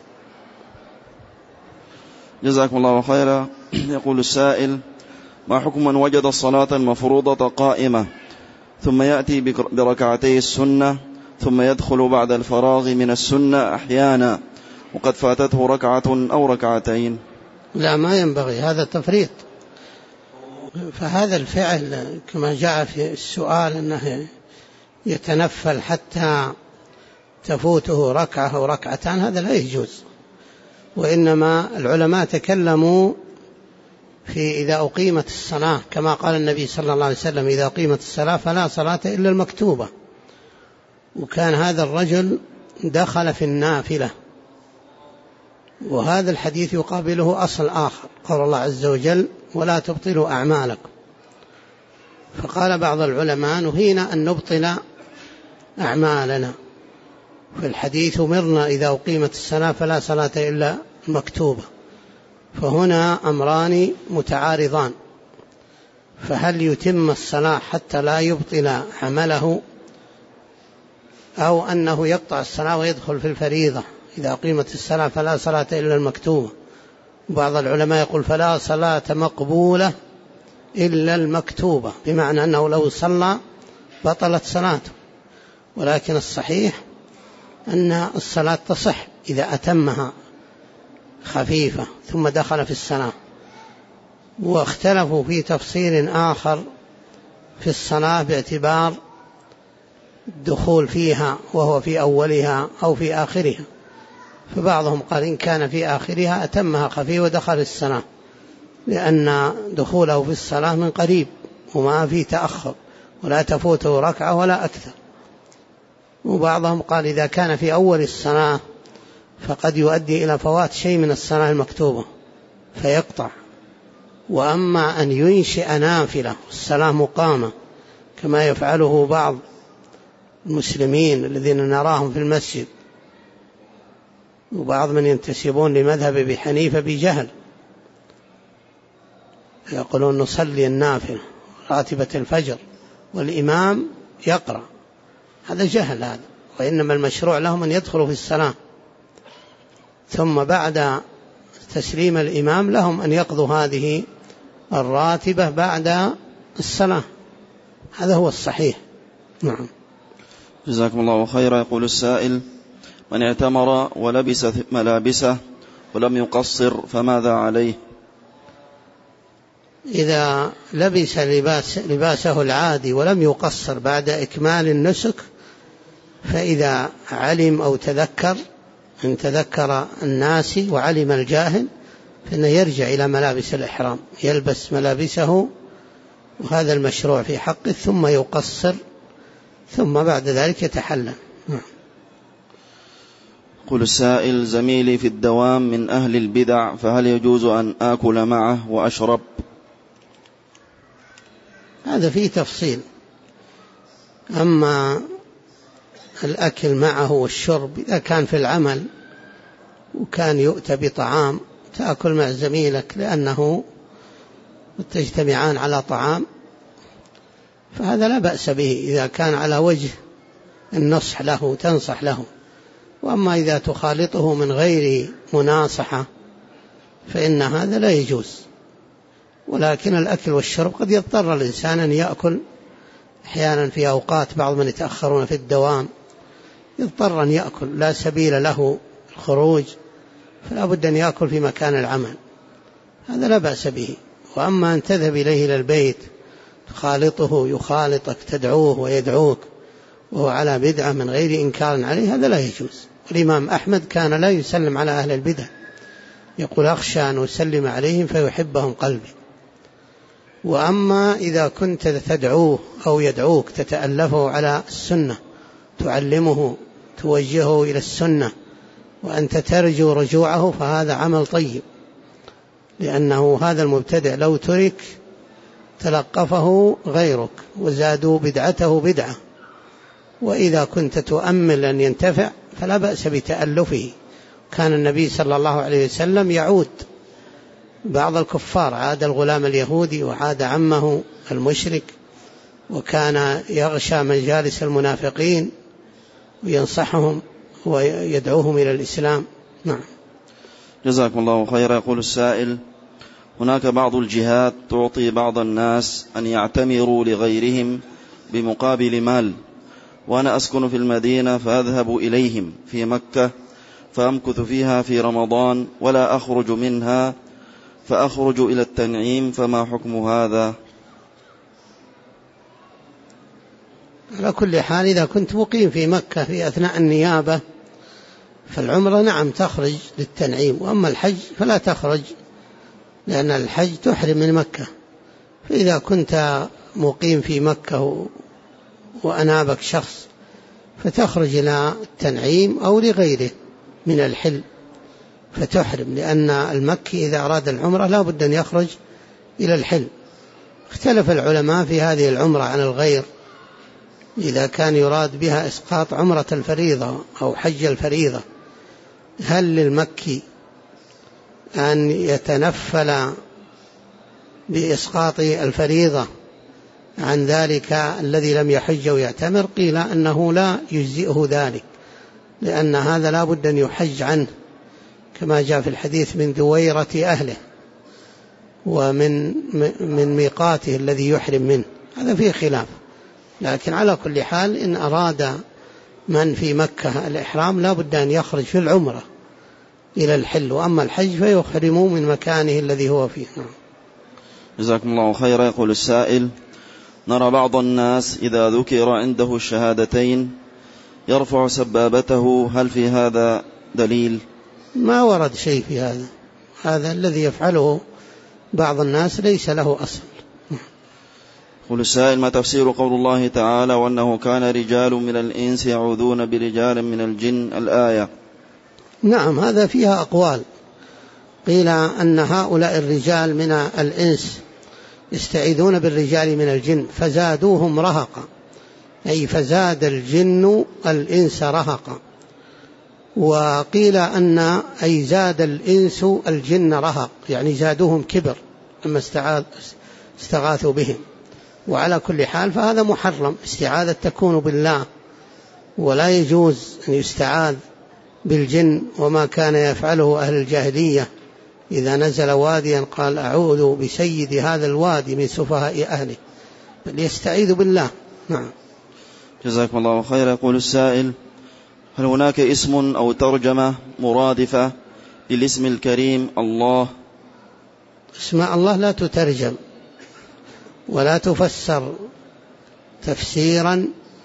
[SPEAKER 2] جزاكم الله خيرا. يقول السائل: ما حكم من وجد الصلاة المفروضة قائمة ثم يأتي بركعتي السنة ثم يدخل بعد الفراغ من السنة أحيانا وقد فاتته ركعة أو ركعتين؟
[SPEAKER 1] لا، ما ينبغي، هذا تفريط. فهذا الفعل كما جاء في السؤال أنه يتنفل حتى تفوته ركعة أو ركعتان، هذا لا يجوز. وإنما العلماء تكلموا في إذا أقيمت الصلاة، كما قال النبي صلى الله عليه وسلم: إذا أقيمت الصلاة فلا صلاة إلا المكتوبة. وكان هذا الرجل دخل في النافلة، وهذا الحديث يقابله أصل آخر، قال الله عز وجل: ولا تبطلوا أعمالكم. فقال بعض العلماء: نهينا أن نبطل أعمالنا، في الحديث أمرنا إذا أقيمت الصلاة فلا صلاة إلا المكتوبة. فهنا أمران متعارضان، فهل يتم الصلاة حتى لا يبطل عمله، أو أنه يقطع الصلاة ويدخل في الفريضة؟ إذا أقيمت الصلاة فلا صلاة إلا المكتوبة. بعض العلماء يقول: فلا صلاة مقبولة إلا المكتوبة، بمعنى أنه لو صلى بطلت صلاته. ولكن الصحيح أن الصلاة تصح إذا أتمها خفيفة ثم دخل في الصلاة. واختلفوا في تفصيل آخر في الصلاة باعتبار الدخول فيها، وهو في أولها أو في آخرها. فبعضهم قال إن كان في آخرها أتمها خفيفة ودخل الصلاة، لأن دخوله في الصلاة من قريب وما في تأخر، ولا تفوته ركعة ولا أكثر. وبعضهم قال إذا كان في أول الصلاة فقد يؤدي إلى فوات شيء من الصلاة المكتوبة فيقطع. وأما أن ينشئ نافلة الصلاة مقامة كما يفعله بعض المسلمين الذين نراهم في المسجد، وبعض من ينتسبون لمذهب أبي حنيفة بجهل، يقولون نصلي النافلة راتبة الفجر والإمام يقرأ، هذا جهل هذا. وإنما المشروع لهم أن يدخلوا في الصلاة، ثم بعد تسليم الإمام لهم أن يقضوا هذه الراتبة بعد الصلاة، هذا هو الصحيح. نعم.
[SPEAKER 2] جزاكم الله خيرا. يقول السائل: من اعتمر ولبس ملابسه ولم يقصر فماذا عليه؟
[SPEAKER 1] إذا لبس لباسه العادي ولم يقصر بعد إكمال النسك، فإذا علم أو تذكر، إن تذكر الناس وعلم الجاهل، فإنه يرجع إلى ملابس الإحرام، يلبس ملابسه، وهذا المشروع في حقه، ثم يقصر، ثم بعد ذلك يتحلل.
[SPEAKER 2] يقول السائل: زميلي في الدوام من أهل البدع، فهل يجوز أن آكل معه وأشرب؟
[SPEAKER 1] هذا فيه تفصيل. أما الأكل معه والشرب إذا كان في العمل وكان يؤتى بطعام تأكل مع زميلك لأنه تجتمعان على طعام، فهذا لا بأس به إذا كان على وجه النصح له، تنصح له. وأما إذا تخالطه من غير مناصحة فإن هذا لا يجوز. ولكن الأكل والشرب قد يضطر الإنسان أن يأكل أحيانا في أوقات، بعض من يتأخرون في الدوام يضطر أن يأكل، لا سبيل له الخروج، فلا بد أن يأكل في مكان العمل، هذا لا بأس به. وأما أن تذهب إليه إلى البيت تخالطه، يخالطك، تدعوه ويدعوك وهو على بدعة من غير إنكار عليه، هذا لا يجوز. الإمام أحمد كان لا يسلم على أهل البدع، يقول أخشى أن أسلم عليهم فيحبهم قلبي. وأما إذا كنت تدعوه أو يدعوك تتألفه على السنة، تعلمه توجهه إلى السنة وأنت ترجو رجوعه، فهذا عمل طيب، لأنه هذا المبتدع لو ترك تلقفه غيرك وزادوا بدعته بدعة. وإذا كنت تؤمل أن ينتفع فلا بأس بتألفه. كان النبي صلى الله عليه وسلم يعود بعض الكفار، عاد الغلام اليهودي وعاد عمه المشرك، وكان يغشى مجالس المنافقين وينصحهم ويدعوهم إلى الإسلام. نعم.
[SPEAKER 2] جزاكم الله خيرا. يقول السائل: هناك بعض الجهات تعطي بعض الناس أن يعتمروا لغيرهم بمقابل مال، وأنا أسكن في المدينة فأذهب إليهم في مكة فأمكث فيها في رمضان ولا أخرج منها، فأخرج إلى التنعيم، فما حكم هذا؟
[SPEAKER 1] على كل حال إذا كنت مقيم في مكة في أثناء النيابة فالعمرة نعم تخرج للتنعيم، وأما الحج فلا تخرج، لأن الحج تحرم من مكة. فإذا كنت مقيم في مكة وأنابك شخص فتخرج إلى التنعيم أو لغيره من الحل فتحرم، لأن المكي إذا أراد العمرة لا بد أن يخرج إلى الحل. اختلف العلماء في هذه العمرة عن الغير، إذا كان يراد بها إسقاط عمرة الفريضة أو حج الفريضة، هل للمكي أن يتنفل بإسقاط الفريضة عن ذلك الذي لم يحج ويعتمر؟ قيل أنه لا يجزئه ذلك، لأن هذا لا بد أن يحج عنه، كما جاء في الحديث من دويرة أهله ومن ميقاته الذي يحرم منه. هذا فيه خلاف، لكن على كل حال إن أراد من في مكة الإحرام لا بد أن يخرج في العمرة إلى الحل، وأما الحج فيحرم من مكانه الذي هو فيه.
[SPEAKER 2] جزاكم الله خيرا. يقول السائل: نرى بعض الناس إذا ذكر عنده الشهادتين يرفع سبابته، هل في هذا دليل؟
[SPEAKER 1] ما ورد شيء في هذا، هذا الذي يفعله بعض الناس ليس له أصل.
[SPEAKER 2] يقول السائل: ما تفسير قول الله تعالى وأنه كان رجال من الإنس يعوذون برجال من الجن، الآية؟
[SPEAKER 1] نعم، هذا فيها أقوال. قيل أن هؤلاء الرجال من الإنس يستعيذون بالرجال من الجن فزادوهم رهقا، أي فزاد الجن الإنس رهقا. وقيل أن أي زاد الإنس الجن رهق، يعني زادوهم كبر لما استغاثوا بهم. وعلى كل حال فهذا محرم، استعاذة تكون بالله، ولا يجوز أن يستعاذ بالجن. وما كان يفعله أهل الجاهلية إذا نزل واديا قال أعوذ بسيد هذا الوادي من سفهاء أهله، بل يستعيذ بالله. نعم.
[SPEAKER 2] جزاكم الله خيرا. يقول السائل: هل هناك اسم أو ترجمة مرادفة للاسم الكريم الله؟
[SPEAKER 1] اسماء الله لا تترجم ولا تفسر تفسيرا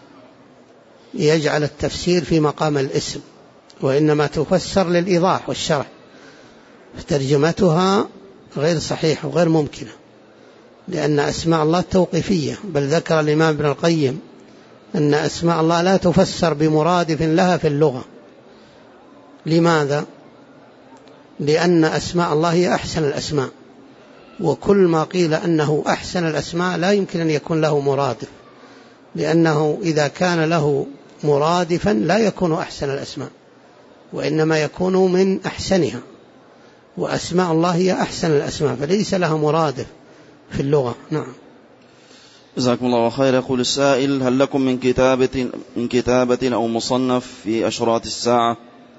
[SPEAKER 1] يجعل التفسير في مقام الاسم، وإنما تفسر للإيضاح والشرح، فترجمتها غير صحيحة وغير ممكنة، لأن أسماء الله توقيفية. بل ذكر الإمام ابن القيم أن أسماء الله لا تفسر بمرادف لها في اللغة. لماذا؟ لأن أسماء الله هي أحسن الأسماء، وكل ما قيل أنه أحسن الأسماء لا يمكن أن يكون له مرادف، لأنه إذا كان له مرادفا لا يكون أحسن الأسماء، وإنما يكون من أحسنها. وأسماء الله هي أحسن الأسماء، فليس لها مرادف في اللغة. نعم.
[SPEAKER 2] جزاكم الله خير. يقول السائل: هل لكم من كتابة أو مصنف في أشراط الساعة؟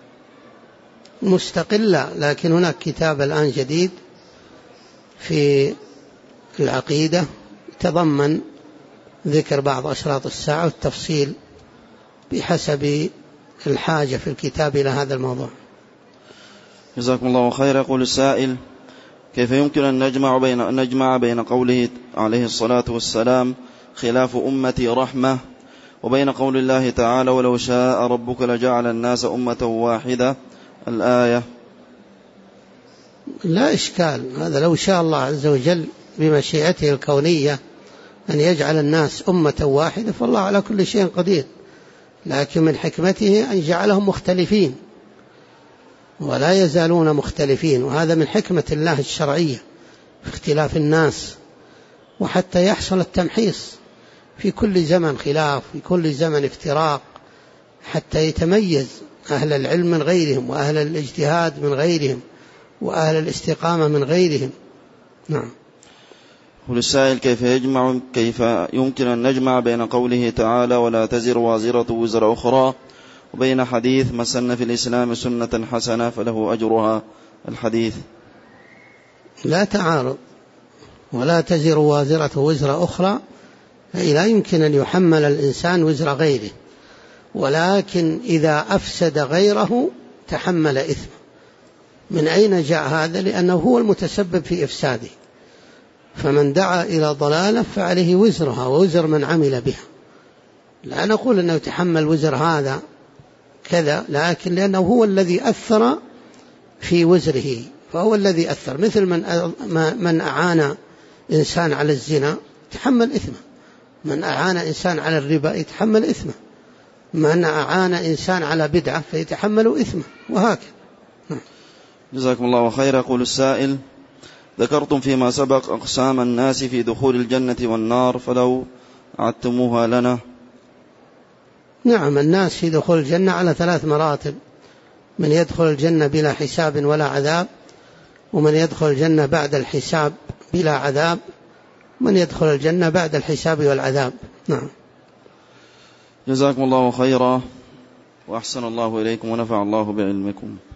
[SPEAKER 1] مستقلة، لكن هناك كتاب الآن جديد في العقيدة تضمن ذكر بعض أشراط الساعة والتفصيل بحسب الحاجة في الكتاب إلى هذا الموضوع.
[SPEAKER 2] جزاكم الله خير. يقول السائل: كيف يمكن أن نجمع بين قوله عليه الصلاة والسلام خلاف أمتي رحمة، وبين قول الله تعالى ولو شاء ربك لجعل الناس أمة واحدة، الآية؟
[SPEAKER 1] لا إشكال، هذا لو شاء الله عز وجل بمشيئته الكونية أن يجعل الناس أمة واحدة فالله على كل شيء قدير، لكن من حكمته أن جعلهم مختلفين ولا يزالون مختلفين، وهذا من حكمة الله الشرعية في اختلاف الناس، وحتى يحصل التمحيص في كل زمن خلاف، في كل زمن افتراق، حتى يتميز أهل العلم من غيرهم، وأهل الاجتهاد من غيرهم، وأهل الاستقامة من غيرهم. نعم.
[SPEAKER 2] والسائل كيف يمكن أن نجمع بين قوله تعالى ولا تزر وازرة وزر أخرى وبين حديث من سن في الإسلام سنة حسنة فله أجرها الحديث؟
[SPEAKER 1] لا تعارض، ولا تزر وازرة وزر أخرى، أي لا يمكن أن يحمل الإنسان وزر غيره، ولكن إذا أفسد غيره تحمل إثم. من أين جاء هذا؟ لأنه هو المتسبب في إفساده، فمن دعا إلى ضلالة فعليه وزرها ووزر من عمل بها. لا نقول أنه يتحمل وزر هذا كذا، لكن لأنه هو الذي أثر في وزره، فهو الذي أثر. مثل من أعان إنسان على الزنا يتحمل إثمه، من أعان إنسان على الربا يتحمل إثمه، من أعان إنسان على بدعة فيتحمل إثمه، وهكذا.
[SPEAKER 2] جزاكم الله خيرا. يقول السائل: ذكرتم فيما سبق أقسام الناس في دخول الجنة والنار، فلو أعدتموها لنا.
[SPEAKER 1] نعم، الناس في دخول الجنة على 3 مراتب: من يدخل الجنة بلا حساب ولا عذاب، ومن يدخل الجنة بعد الحساب بلا عذاب، ومن يدخل الجنة بعد الحساب والعذاب. نعم.
[SPEAKER 2] جزاكم الله خيرا وأحسن الله إليكم ونفع الله بعلمكم.